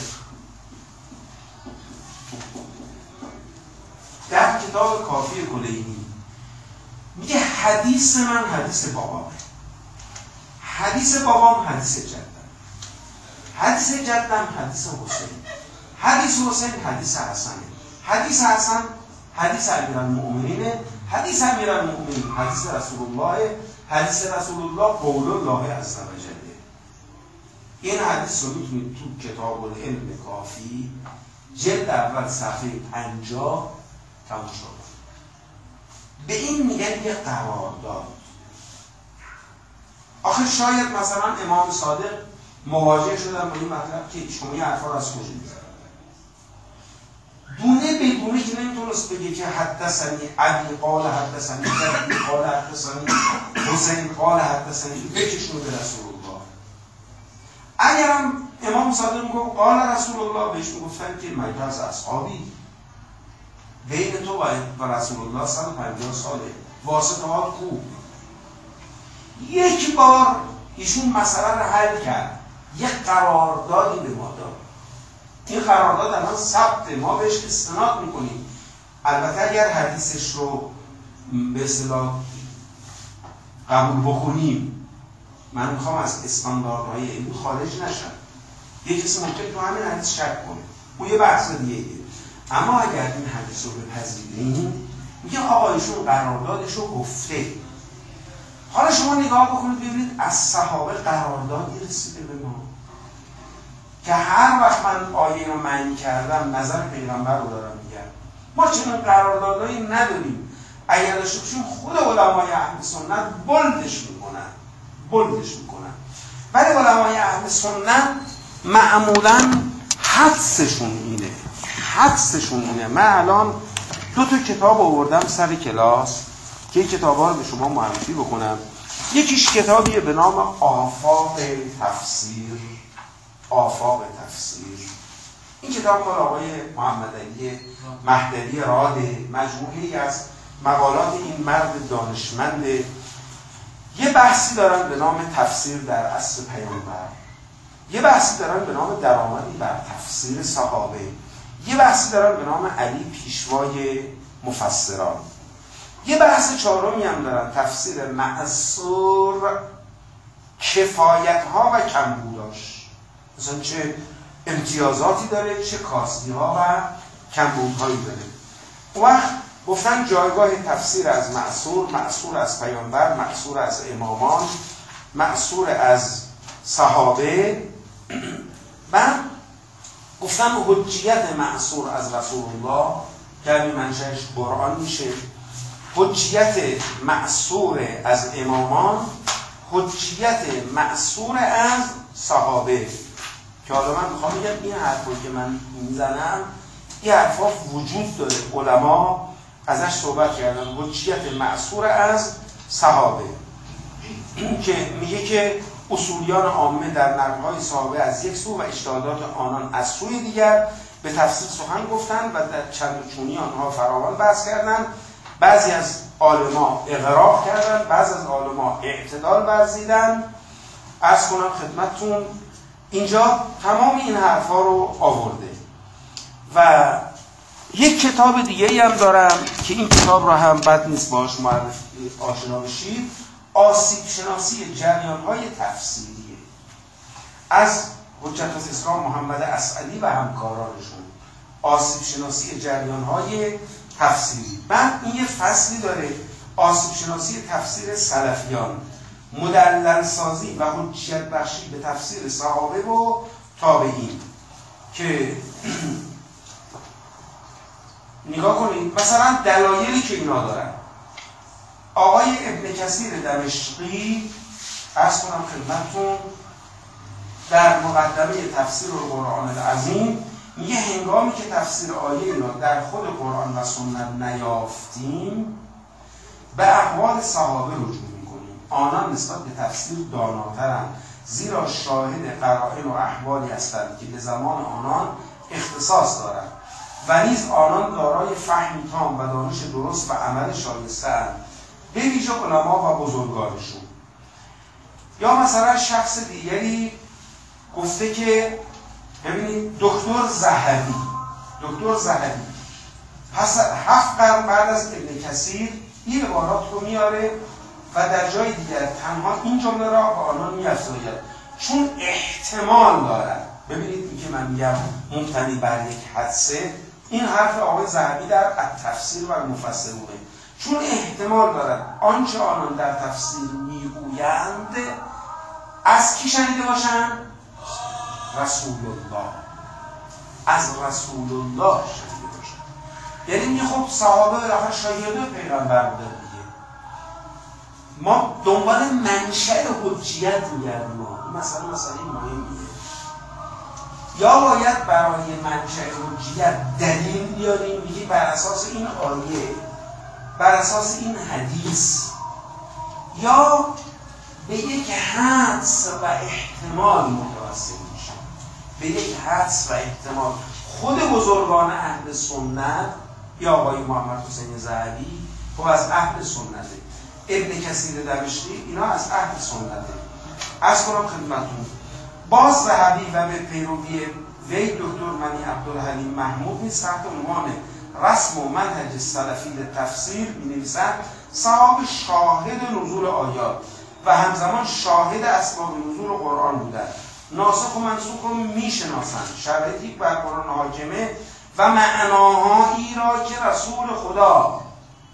در کتاب کافی کلینی میگه حدیث من حدیث بابامه، حدیث بابام حدیث جدم، حدیث جدم حدیث حسین، حدیث حسین حدیث حسنه، حدیث حسن حدیث امیرالمؤمنینه، حدیث امیرالمؤمنین حدیث رسول الله، حدیث رسول الله قول الله عز و جل. این حدیث رو میتونید تو کتاب العلم کافی جلد اول صفحه پنجاه تماشا کنید. به این میگن یه قرارداد. آخه شاید مثلا امام صادق مواجه شدن با این مطلب که شما یه حرفا رو از کجا میزنید. دونه بدونه که نمیتونست بگه که حدثنی علی قال حدثنی جدی قال حدثنی حسین قال حدثنی بکشونه به رسول الله. اگرم امام صادق میگه قال رسول الله، بهش میگفتن که مگه از اصحابی بین تو و رسول الله صد و پنجاه ساله، واسطه ها خوب. یک بار ایشون مسئله رو حل کرد، یک قراردادی به ما داد. این قرارداد الان ثبت، ما بهش استناد میکنیم. البته اگر حدیثش رو به اصطلاح قبول بکنیم، من میخوام از استانداردهای علمی خارج نشم. یک کسی ممکن تو همین حدیث شک کنه، اون یه بحث دیگه. اما اگر این حدیث رو بپذیریم، میگه آقا ایشون قراردادش رو گفته. حالا شما نگاه بکنید ببینید از صحابه قراردادی رسیده به ما که هر وقت من آیه رو معنی کردم نظر پیغمبر رو دارم میگم. ما چنین قراردادایی نداریم. اگر داشته باشیم خود علمای اهل سنت بلدش میکنن بلدش میکنن ولی علمای اهل سنت معمولا حدسشون اینه حدسشون اینه من الان دو تا کتاب آوردم سر کلاس که کتابا رو به شما معرفی بکنم. یکیش کتابیه به نام آفاق تفسیر آفاق تفسیر. این کتاب مال آقای محمد علی مهدوی راده، مجموعه‌ای از مقالات این مرد دانشمند. یه بحثی دارن به نام تفسیر در عصر پیامبر، یه بحثی دارن به نام درآمدی بر تفسیر صحابه، یه بحثی دارن به نام علی پیشوای مفسران، یه بحث چهارمی هم دارن تفسیر معصور، کفایت ها و کمبوداش، مثلا چه امتیازاتی داره، چه کاستی ها و کمبودهایی داره. اون وقت گفتن جایگاه تفسیر از معصور، معصور از پیامبر، معصور از امامان، معصور از صحابه. من گفتن حجیت معصور از رسول الله که همین منشأش قرآن میشه، حجیت معصور از امامان، حجیت معصور از صحابه. که حالا من میخوام بگم این حرفو که من میزنم این حرفا وجود داره، علما ازش صحبت کردن. حجیت معصور از صحابه که میگه که اصولیان عامه در نقل‌های صحابه از یک سو و اجتهادات آنان از سوی دیگر به تفصیل سخن گفتند و در چند و چونی آنها فراوان بحث کردند. بعضی از عالما اغراق کردند، بعضی از عالما اعتدال ورزیدند. عرض کنم خدمتتون اینجا تمام این حرفا رو آورده. و یک کتاب دیگه ای هم دارم که این کتاب رو هم بد نیست باش معرفی آشنا بشید، آسیب شناسی جریان‌های تفسیریه از حجت الاسلام محمد اسعدی و همکارانشون. آسیب شناسی جریان‌های تفسیری. بعد این یه فصلی داره آسیب شناسی تفسیر سلفیان، مدلل سازی و حجیت بخشی به تفسیر صحابه و تابعین. که نگاه کنید مثلا دلایلی که اینا دارن. آقای ابن کثیر دمشقی عرض کنم خدمتتون در مقدمه تفسیر قرآن العظیم میگه هنگامی که تفسیر آیه را در خود قرآن و سنت نیافتیم به اقوال صحابه رجوع میکنیم. آنان نسبت به تفسیر داناترند، زیرا شاهد قرائن و احوالی هستند که به زمان آنان اختصاص دارند و نیز آنان دارای فهمی تام و دانش درست و عمل شایسته‌اند، به ویژه علما و بزرگانشون. یا مثلا شخص دیگری گفته که ببینید دکتر ذهبی دکتر ذهبی پس هفت قرن بعد از ابن کثیر این عبارات رو میاره و در جای دیگر تنها این جمله را به آنان می‌افزاید چون احتمال دارد. ببینید این که من میگم مبتنی بر یک حدسه، این حرف آقای ذهبی در التفسیر و المفسرونه، چون احتمال دارد آنچه آنان در تفسیر میگویند از کی شنیده باشند؟ رسول الله، از رسول الله شنیده باشند. یعنی میگه خب صحابه بالاخره شاگرد پیغمبر بودن دیگه، ما دنبال منشأ حجیت میگردیم. ما مثلا مثلا این مهمیه، یا باید برای منشأ حجیت دلیل بیاریم، میگه بر اساس این آیه، بر اساس این حدیث، یا به یک حدس و احتمال متوسل میشه، به یک حدس و احتمال. خود بزرگان اهل سنت، یا آقای محمد حسین ذهبی خب از اهل سنته، ابن کثیر دمشقی اینا از اهل سنته. از کنم خدمتتون باز ذهبی و به پیروی وی دکتر منی عبدالحلیم محمود نیز تحت عنوان رسم و منهج سلفی تفسیر می نویسند صحابه شاهد نزول آیات و همزمان شاهد اسباب نزول قرآن بودند، ناسخ و منسوخ رو می شناسند، شرایطی بر قرآن حاکمه و معناهایی را که رسول خدا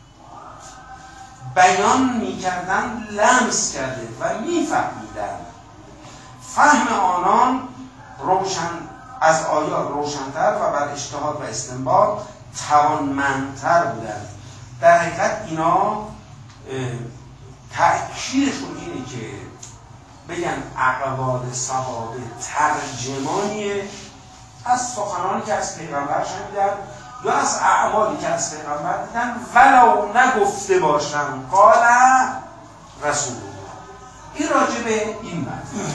بیان می کردن لمس کرده و می فهمیدن. فهم آنان روشن از آیات روشنتر و بر اجتهاد و استنباط توانمندتر بودند. در حقیقت اینا تأکیدشون اینه که بگن اقوال صحابه ترجمانیه از سخنانی که از پیغمبر شنیدن یا از اعمالی که از پیغمبر دیدن، ولو نگفته باشن قال رسول الله. این راجع به این معنی.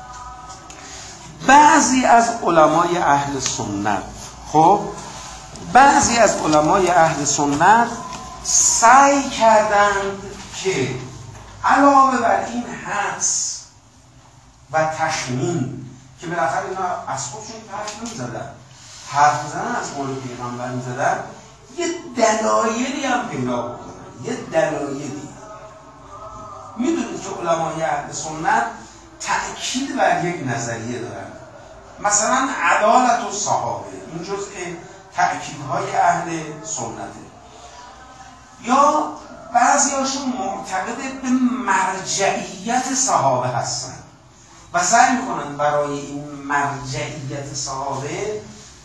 بعضی از علمای اهل سنت خب بعضی از علمای اهل سنت سعی کردند که علاوه بر این حدس و تخمین که بالاخره اینا از خودشون حرف نمی‌زدن، حرف می‌زدن از قول پیغمبر می‌زدن، یه دلایلی هم پیدا بکنن. یه دلایلی میدونید که علمای اهل سنت تأکید بر یک نظریه دارن، مثلا عدالت و صحابه، این جزء تأکیدهای اهل سنته. یا بعضی هاشون معتقد به مرجعیت صحابه هستن و سعی میکنن برای این مرجعیت صحابه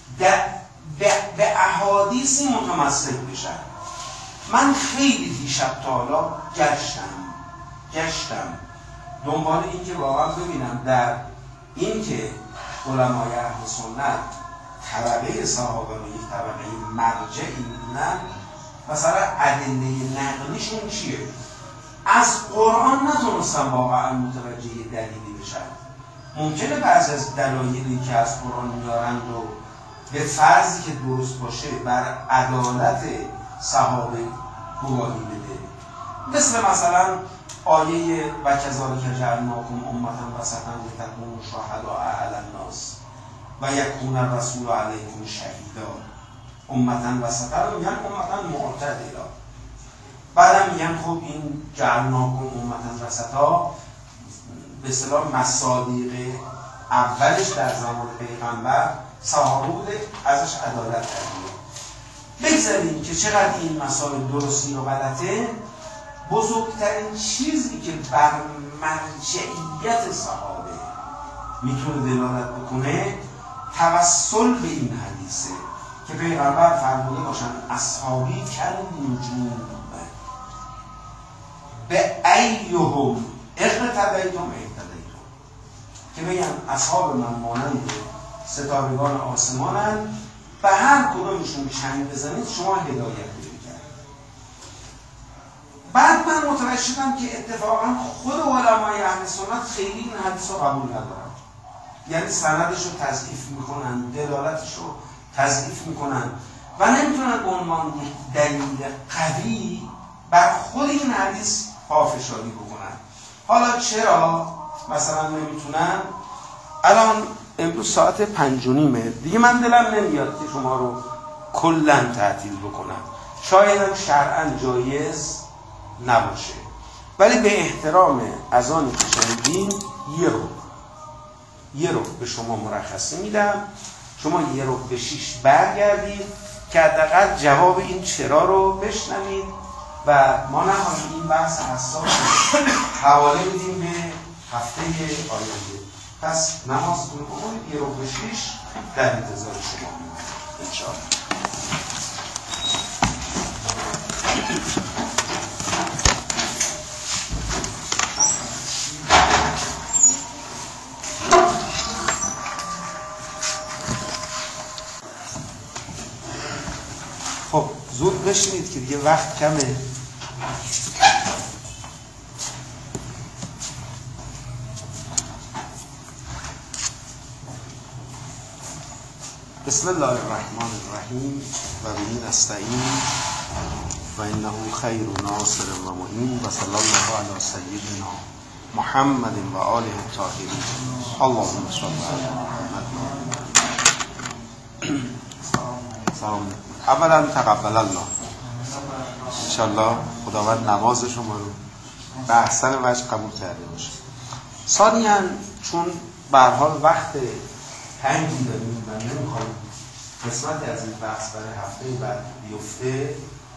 به احادیثی متمسک بشن. من خیلی دیشب تا حالا گشتم گشتم دنبال این که واقعا ببینم در این که علمای اهل سنت طبقه صحابه رو یک طبقه مرجعی میدونن، مثلا ادله نقلیشون چیه؟ از قرآن نتونستم واقعا متوجه دلیلی بشن. ممکنه بعض از دلایلی که از قرآن میارند و به فرضی که درست باشه بر عدالت صحابه گواهی بده، مثل مثلا آیه و کذالک جعلناکم امة وسطا لتکونوا شهداء علی الناس و یکون الرسول علیکم شهیدا. امة وسطا میگن امة معتدلا، بعدم میگن خب این جعلناکم امة وسطا به اصطلاح مصادیق اولش در زمان پیغمبر صحابه بوده، ازش عدالت کردیم. بگذاریم که چقدر این مسائل درستی و غلطه، بزرگترین چیزی که بر مرجعیت صحابه میتونه دلالت بکنه توسل به این حدیثه که پیغمبر فرموده باشن اصحابی کل نجوم به ایهم اقتدیتم اهتدیتم، که بگن اصحاب من مانند ستارگان آسمانن، به هر کدومشون چنگ بزنید شما هدایت پیدا کردید. بعد من متوجه شدم که اتفاقا خود علمای اهل سنت خیلی این حدیث رو قبول ندارن، یعنی سندش رو تضعیف میکنن، دلالتش رو تضعیف میکنن و نمیتونن به عنوان یک دلیل قوی بر خود این حدیث پافشاری بکنن. حالا چرا مثلا نمیتونن؟ الان امروز ساعت پنج و نیمه دیگه، من دلم نمیاد که شما رو کلن تعطیل بکنم، شاید هم شرعاً جایز نباشه، ولی به احترام اذان که شنیدین یه رو یه رو به شما مرخصی میدم، شما یه رو به شیش برگردید که حداقل جواب این چرا رو بشنوید و ما نخواهیم این بحث حساس حواله بدیم به هفته آینده. پس نمازتون کنید، یه رو به شیش در انتظار شما میمونید انشاءالله. خب زود بشینید که دیگه وقت کمه. بسم الله الرحمن الرحیم و به نستعین و انه خیر ناصر و معین و صلی الله علی سیدنا محمد و آله الطاهرین. اللهم صل علی محمد. سلام. اولا تقبل الله، انشالله خداوند نماز شما رو به احسن وجه قبول کرده باشه. ثانیاً چون به هر حال وقت تنگی داریم و نمیخوایم قسمتی از این بحث برای هفته بعد بیفته،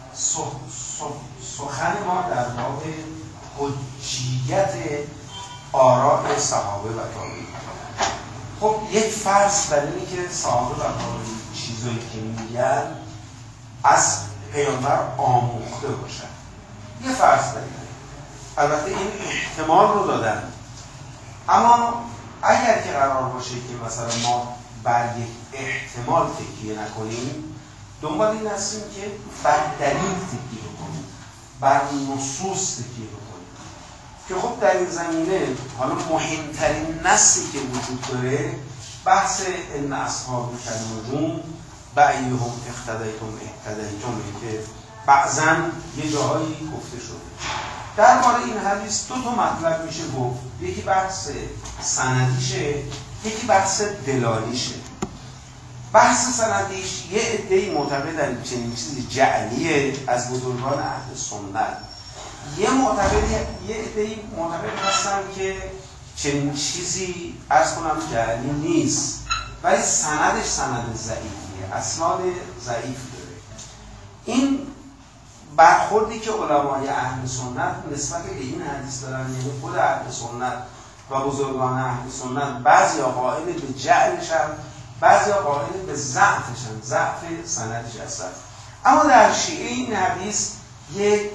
سخن ما در باب حجیت آراء صحابه و تابعین. خب یک فرض بر اینه که صحابه و تابعین چیزایی که میگن از پیامبر آموخته باشن، یه فرض بر اینه. البته این احتمال رو دادن، اما اگر که قرار باشه که مثلا ما بر یک احتمال تکیه نکنیم، دنبال این هستیم که بر دلیل تکیه بکنیم، بر نصوص تکیه بکنیم، که خب در این زمینه حالا مهمترین نصی که وجود داره بحث ان اصحاب کالنجوم و ایهم اقتدیتم اهتدیتم که بعضاً یه جاهایی گفته شده. درباره این حدیث دو تا مطلب میشه گفت، یکی بحث سندیشه، یکی بحث دلالیشه. بحث سندیش یه عده‌ای معتقدن چنین چیزی جعلیه از بزرگان اهل سنت، یه معتقد یه عده‌ای معتقد هستن که چنین چیزی عرض کنم جعلی نیست، ولی سندش سند ضعیفیه، اسناد ضعیف داره. این برخوردی که علمای اهل سنت نسبت به این حدیث دارن، یعنی خود اهل سنت و بزرگان اهل سنت بعضیا قائل به جعلشن، بعضیا قائل به ضعفشن، ضعف سندش هستن. اما در شیعه این حدیث یک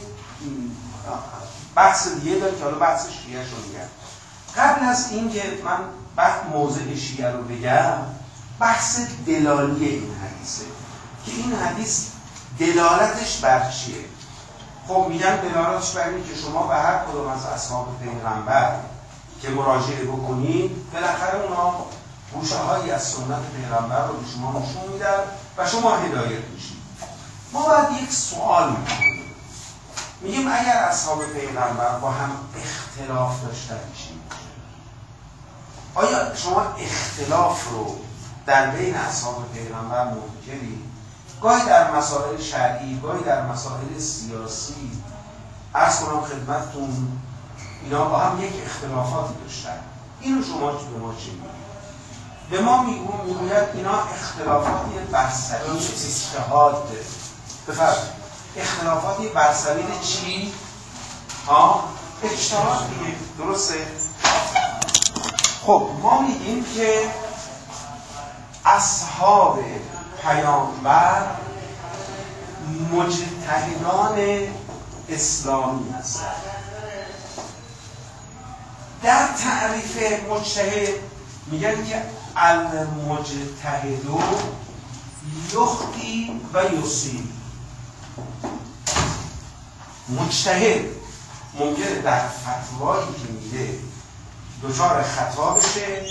بحث دیگه داره که حالا بحث شیعه شو میگن. قبل از این که من بحث موضع شیعه رو بگم، بحث دلالی این حدیثه که این حدیث دلالتش بر چیه؟ خب میگن دلالتش بر اینه که شما به هر کدوم از اصحاب پیغمبر که مراجعه بکنید، بالاخره اونا گوشه هایی از سنت پیغمبر رو به شما نشون میدن و شما هدایت میشید. ما باید یک سوال میکنیم، میگیم اگر اصحاب پیغمبر با هم اختلاف داشته باشیم، آیا شما اختلاف رو در بین اصحاب پیغمبر منکرید؟ گاهی در مسائل شرعی، گاهی در مسائل سیاسی، عرض کنم خدمتتون اینا با هم یک اختلافاتی داشتن. اینو شما به ما چی میگید؟ به ما میگوید اینا اختلافاتی بر سبیل اجتهاد. بفرمایید. اختلافاتی بر سبیل چی؟ ها؟ اجتهاد دیگه، درسته؟ خب ما میگیم که اصحاب پیامبر مجتهدان اسلامی هستند. در تعریف مجتهد میگن که المجتهد یخطی و یصیب. مجتهد ممکنه در فتوایی که میده دچار خطا بشه،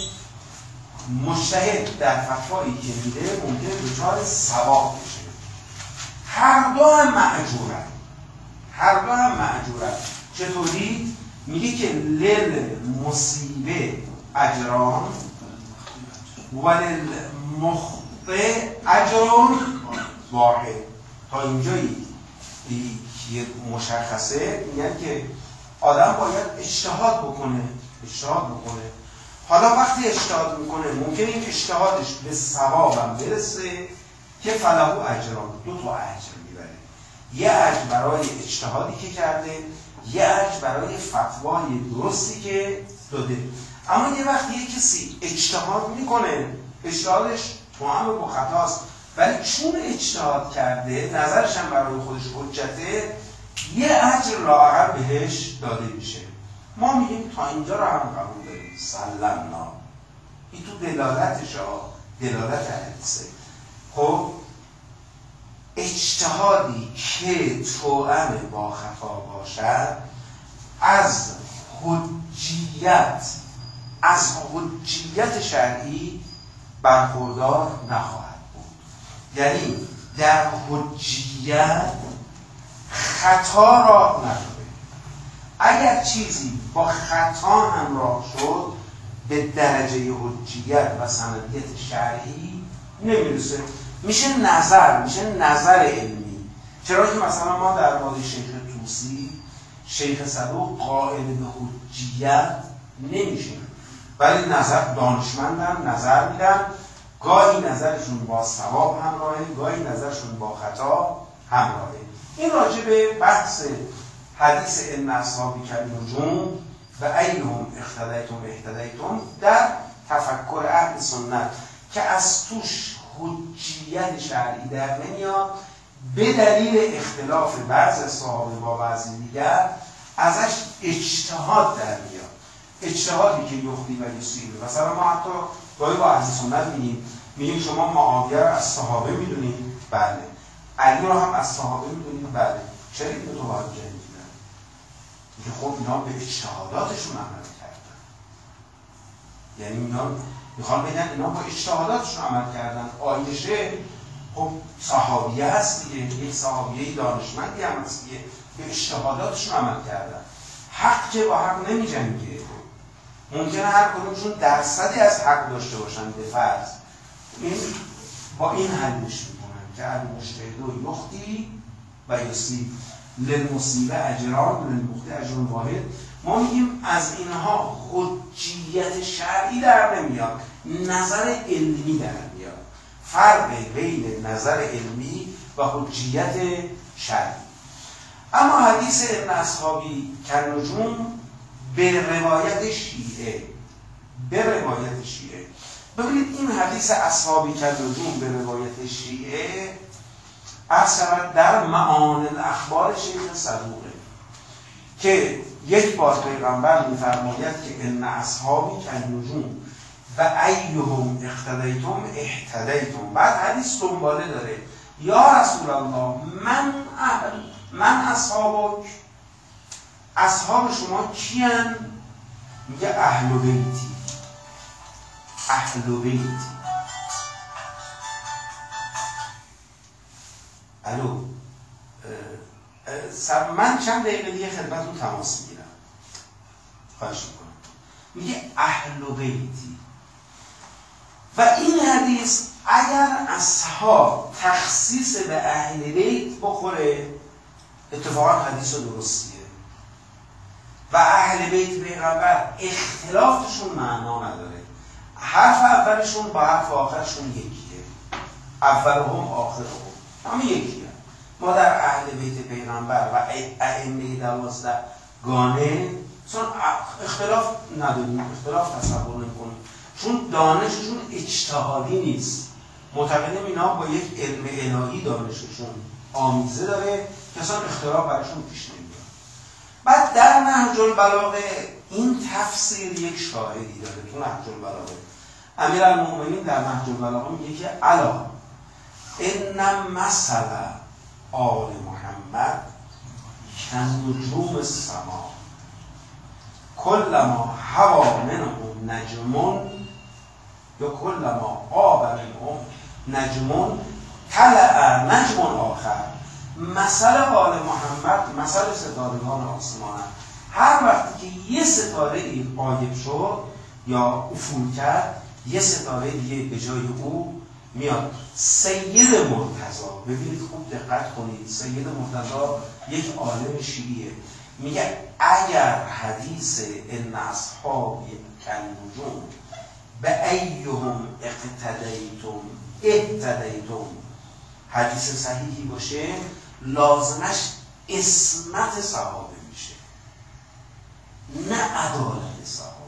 مجتهد در فتوایی که میده ممکنه دچار ثواب بشه. هر دو هم معجورن، هر دو هم معجورن. چطوری؟ میگه که لل مصیبه اجران ولل مخطئ اجران واحد. تا اینجایی که مشخصه، میگن که آدم باید اجتهاد بکنه، اجتهاد بکنه. حالا وقتی اجتهاد میکنه ممکنه این اجتهادش به ثوابم برسه که فلهو اجران، دو تا اجر میبره. یه اجر برای اجتهادی که کرده، یه اجر برای فتوای درستی که داده. اما یه وقتی یه کسی اجتهاد میکنه، اجتهادش توأم با خطاست، ولی چون اجتهاد کرده نظرش هم برای خودش حجته، یه اجر لااقل بهش داده میشه. ما میگیم تا اینجا رو هم قبول داریم، سلمنا. این تو دلالتش ها، دلالت حدیثه. خب اجتهادی که توأم با خطا باشد از حجیت از حجیت شرعی برخوردار نخواهد بود. یعنی در حجیت خطا را نداره. اگر چیزی با خطا همراه شد به درجه حجیت و سندیت شرعی نمیرسه، میشه نظر، میشه نظر علمی. چرا که مثلا ما در مورد شیخ طوسی، شیخ صدوق قائل به حجیت نمیشیم، ولی نظر دانشمندن، نظر میدن، گاهی نظرشون با ثواب همراهه، گاهی نظرشون با خطا همراهه. این راجع به بحث حدیث ان اصحابی کالنجوم و اینهم اقتدیتم اهتدیتم در تفکر اهل سنت که از توش حجیت شرعی در نمیاد، به دلیل اختلاف بعض صحابه با بعضی دیگر ازش اجتهاد در میاد. اجتهادی که یختی و یصیب. مثلا ما حتی گاهی با اهل سنت میگیم میگیم شما معاویه رو از صحابه میدونید؟ بله. علی رو هم از صحابه میدونید؟ بله. چرا این دو تا باید جنگیدن؟ میگه خب اینا به اجتهاداتشون عمل کردن. یعنی اینا میخوان بگن اینا با اجتهاداتشون عمل کردن. عایشه خب صحابیه هست دیگه، یک صحابیه دانشمندی هم هست دیگه، به اجتهاداتشون عمل کردن. حق که با حق نمی جنگه، ممکنه هر کدومشون درصدی از حق داشته باشن به فرض، این با این حلش میکنن که المجتهد یخطی و یصیب للمصیب اجران للمخطئ اجر واحد. ما میگیم از اینها حجیت شرعی در نمیاد، نظر علمی در میاد. فرق بین نظر علمی و حجیت شرعی. اما حدیث ابن اصحابی کالنجوم به روایت شیعه به روایت شیعه ببینید این حدیث اصحابی کالنجوم به روایت شیعه اصلا در معانی الاخبار شیخ صدوقه که یک بار پیغمبر می‌فرماید که ان اصحابی کالنجوم و ایهم اقتدیتم اهتدیتم. بعد حدیث دنباله داره یا رسول الله من اهل من اصحابک، اصحاب شما کیان؟ میگه اهل بیتی اهل بیتی. الو من چند دقیقه دیگه خدمتتون تماس میگیرم، خواهش میکنم. میگه اهل بیتی. و این حدیث اگر اصحاب تخصیص به اهل بیت بخوره اتفاقا حدیث درستیه و اهل بیت پیغمبر اختلافشون معنا نداره. حرف اولشون با حرف آخرشون یکیه، اولهم آخرهم همه یکیه. ما در اهل بیت پیغمبر و ائمه دوازده گانه چون اختلاف نداریم، اختلاف تصور نمی‌کنیم، چون دانششون اجتهادی نیست. معتقدیم اینا با یک علم الهی دانششون آمیزه داره که اصلا اختلاف براشون پیش نمیاد. بعد در نهج البلاغه این تفسیر یک شاهدی داره. تو نهج البلاغه امیرالمؤمنین در نهج البلاغه میگه که الا ان مثل آل محمد کالنجوم السما کلما هوا منهم نجمون یا کلما غاب منهم نجمون طلع نجم آخر. مثل آل محمد مثل ستارگان آسمان. هر وقتی که یه ستاره این غایب شد یا افول کرد، یه ستاره دیگه به جای او میاد. سید مرتضی، ببینید خوب دقت کنید، سید مرتضی یک عالم شیعیه، میگه اگر حدیث ان اصحابی کالنجوم به ایهم اقتدیتم اهتدیتم حدیث صحیحی باشه، لازمش اسمت صحابه میشه، نه عدالت صحابه.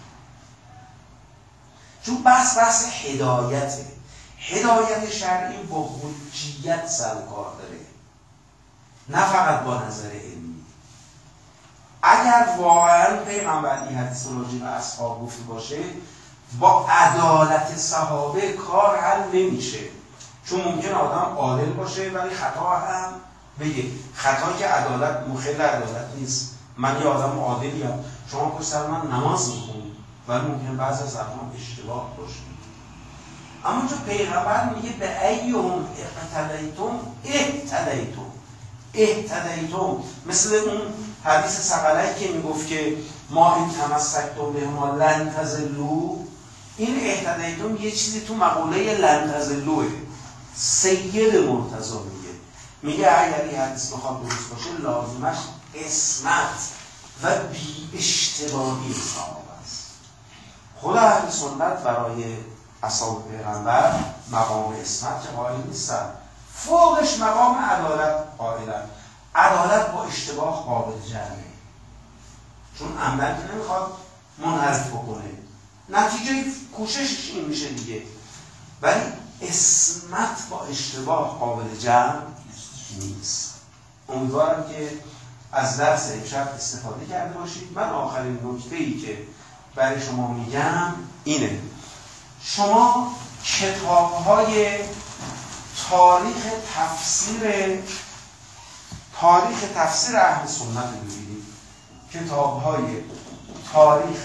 چون بس بس هدایته، هدایت شرعی با حجیت سرکار داره، نه فقط با نظر علمی. اگر واقعا پیغمبر این حدیث راجع به اصحاب گفته باشه، با عدالت صحابه کار حل نمیشه. چون ممکن آدم عادل باشه ولی خطا هم بگه. خطا که عدالت مخل عدالت نیست. من یه آدم عادلیم، شما پشت سر من نماز میخونید ولی ممکن بعضی از احکام اشتباه باشه. اما چون پیغمبر میگه به ایهم اقتدیتم اهتدیتم اهتدیتم، مثل اون حدیث ثقلین که میگفت که ما این تمسکتم به ما لن تضلوا، این اهتدیتم یه چیزی تو مقوله لن تضلوه. سید مرتضی میگه میگه اگر این حدیث بخواد درست باشه، لازمش اسمت و بی اشتباهی صحابه است. خود اهل سنت برای اصحاب پیغمبر مقام اسمت که قائل نیستن، فوقش مقام عدالت قائلن. عدالت با اشتباه قابل جمعه، چون عمدن که نمیخواد منحرف بکنه، نتیجه کوششش این میشه دیگه. ولی اسمت با اشتباه قابل جمع نیست. امیدوارم که از درس امشب استفاده کرده باشید. من آخرین نکته‌ای که برای شما میگم اینه: شما کتاب‌های تاریخ تفسیر تاریخ تفسیر اهل سنت رو ببینید. کتاب‌های تاریخ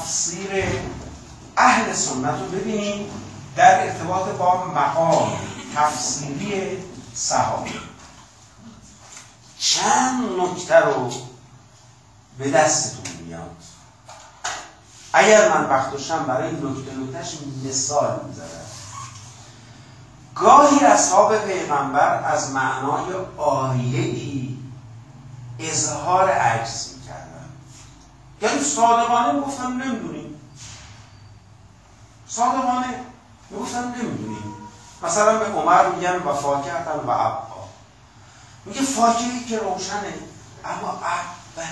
تفسیر اهل سنت رو ببینید در ارتباط با مقام تفسیری صحابه. چند نکته رو به دستتون میاد. اگر من وقت داشتم برای این نکته نکتهش مثال میزدم. گاهی اصحاب پیغمبر از معنای آیه‌ای اظهار عجز میکردن، یعنی صادقانه میگفتن نمیدونیم، صادقانه میگفتن نمیدونیم. مثلا به عمر میگن و فاکه‌تن و ابا، میگه فاکهی که روشنه اما ابا،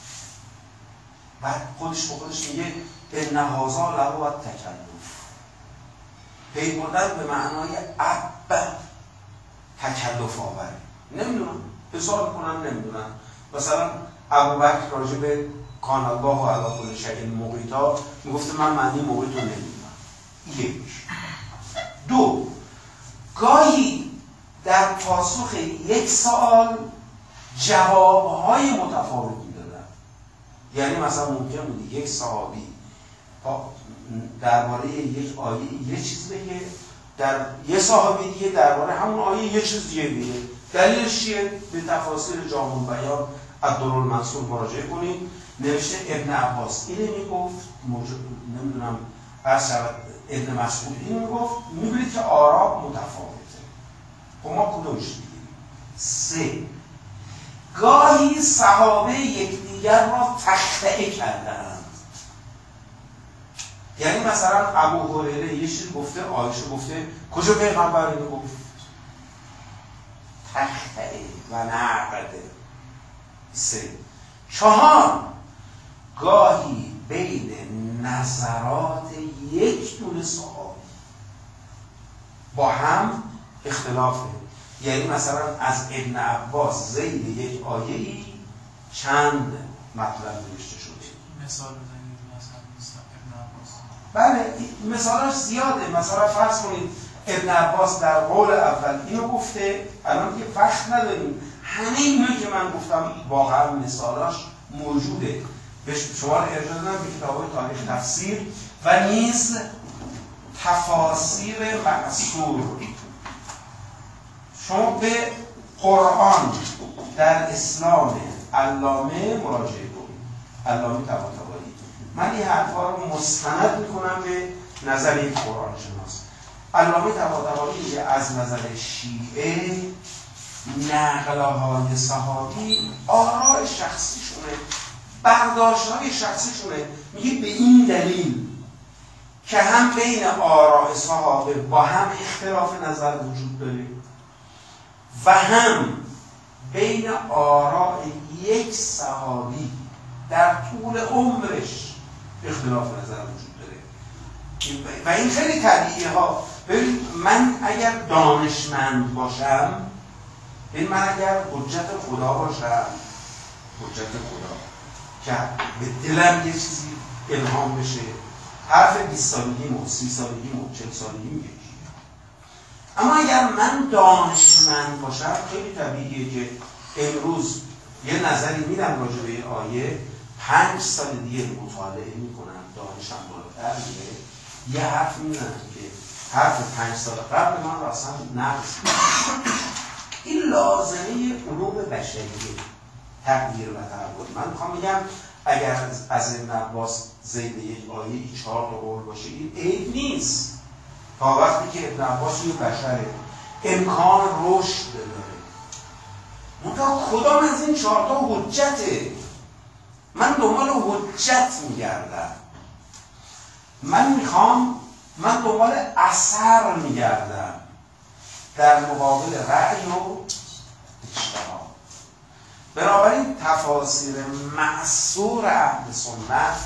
بعد خودش به خودش میگه ان هذا لهو التکلف، پی بردن به معنای ابا تکلف آوره. نمیدونم، حساب کنم نمیدونم. مثلا ابوبکر راجع به کان الله علی کل شیء مقیتا میگفته من معنی مقیت رو نمیدونم. یک. دو، گاهی در پاسخ یک سوال جوابهای متفاوتی دادن. یعنی مثلا ممکن بود یک صحابی درباره یک آیه یه چیز بگه، در یه صحابی دیگه درباره همون آیه یه چیز دیگه بگه. دلیلش چیه؟ به تفاسیر جامع البیان الدررالمنصور مراجعه کنید. نوشته ابن عباس اینو میگفت، نمیدونم عرض شود ابن مسعود اینو میگفت. میبینید که آرا متفاوته. خب ما کدومش دیگه؟ سه، گاهی صحابه یکدیگر را تخطئه کردند. یعنی مثلا ابو هریره یه چیز گفته، عایشه گفته، کجا پیغمبر اینو گفت؟ تخطئه و نقده. سه. چهار، گاهی بین نظرات یک دونه صحابی با هم اختلافه. یعنی مثلا از ابن عباس زید یک آیه‌ای چند مطلب نوشته شده. مثال بزنید مثلا ابن عباس. بله مثالاش زیاده. مثلا فرض کنید ابن عباس در قول اول اینو گفته، الان دیگه وقت نداریم همه اینو که من گفتم واقعا مثالاش موجوده. شما رو ارجاع دادم به کتاب‌های تاریخ تفسیر و نیز تفاسیر معصور. شما به قرآن در اسلام علامه مراجعه کنید، علامه طباطبایی. من این حرفا رو مستند میکنم به نظر یک قرآن شناس. علامه طباطبایی میگه از نظر شیعه نقل‌های صحابی آراء شخصیشونه، برداشت‌های شخصیشونه. میگه به این دلیل که هم بین آراء صحابه با هم اختلاف نظر وجود داره و هم بین آراء یک صحابی در طول عمرش اختلاف نظر وجود داره و این خیلی طبیعیه ها. ببین من اگر دانشمند باشم، ببین من اگر حجت خدا باشم، حجت خدا که به دلم یه چیزی الهام بشه، حرف بیست سالگیمو، سی سالگیمو، چهل سالگیمو یکیه. اما اگر من دانشمند باشم خیلی طبیعیه که امروز یه نظری میدم راجع به این آیه، پنج سال دیگه مطالعه میکنم، دانشم بالاتر میره، یه حرف میزنم که حرف پنج سال قبل من رو اصلا نقص میکنم. این لازمه علوم بشریه، تغییر و تحول. من میخوام بگم اگر از ابن عباس زید یک آیه ای چهار تا قول باشه این عیب نیست، تا وقتی که ابن عباس یه بشره امکان رشد داره. منتها کدام از این چهار تا حجته؟ من دنبال حجت میگردم، من میخوام من دنبال اثر میگردم در مقابل رأی و اجتهاد. بنابراین تفاسیر معصور اهل سنت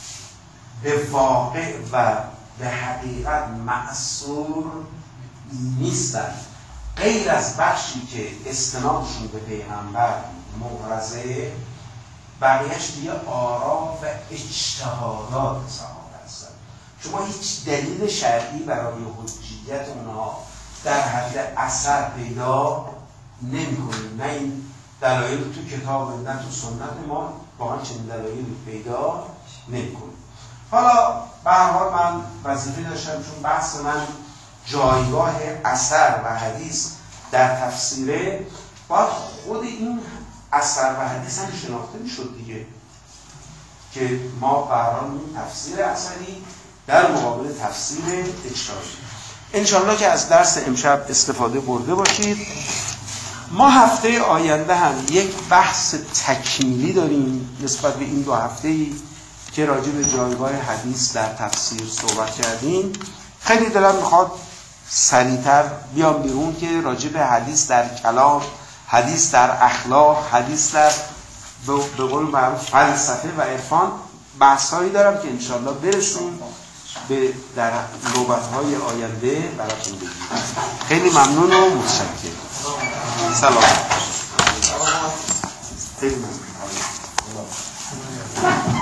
به واقع و به حقیقت معصور نیستن، غیر از بخشی که استنادشون به پیغمبر معرضه، بقیهش دیگه آرا و اجتهادات صحابه هستن. شما هیچ دلیل شرعی برای حجیت اونها در حد اثر پیدا نمی کنید. نه این دلایل تو کتاب نه تو سنت ما واقعا چنین دلایلی پیدا نمی کنید. حالا به هر حال من وظیفه داشتم، چون بحث من جایگاه اثر و حدیث در تفسیره، باید خود این اثر و حدیث هم شناخته میشد دیگه، که ما برای این تفسیر اثری در مقابل تفسیر اجتهادی. انشالله که از درس امشب استفاده برده باشید. ما هفته آینده هم یک بحث تکمیلی داریم نسبت به این دو هفته‌ای که راجع به جایگاه حدیث در تفسیر صحبت کردیم. خیلی دلم میخواد سریعتر بیام بیرون که راجع به حدیث در کلام، حدیث در اخلاق، حدیث در به قول معروف فلسفه و عرفان بحثایی دارم که انشالله برسیم به در نوبت‌های آینده براتون بگیم. خیلی ممنون و متشکرم. سلام. خیلی ممنون.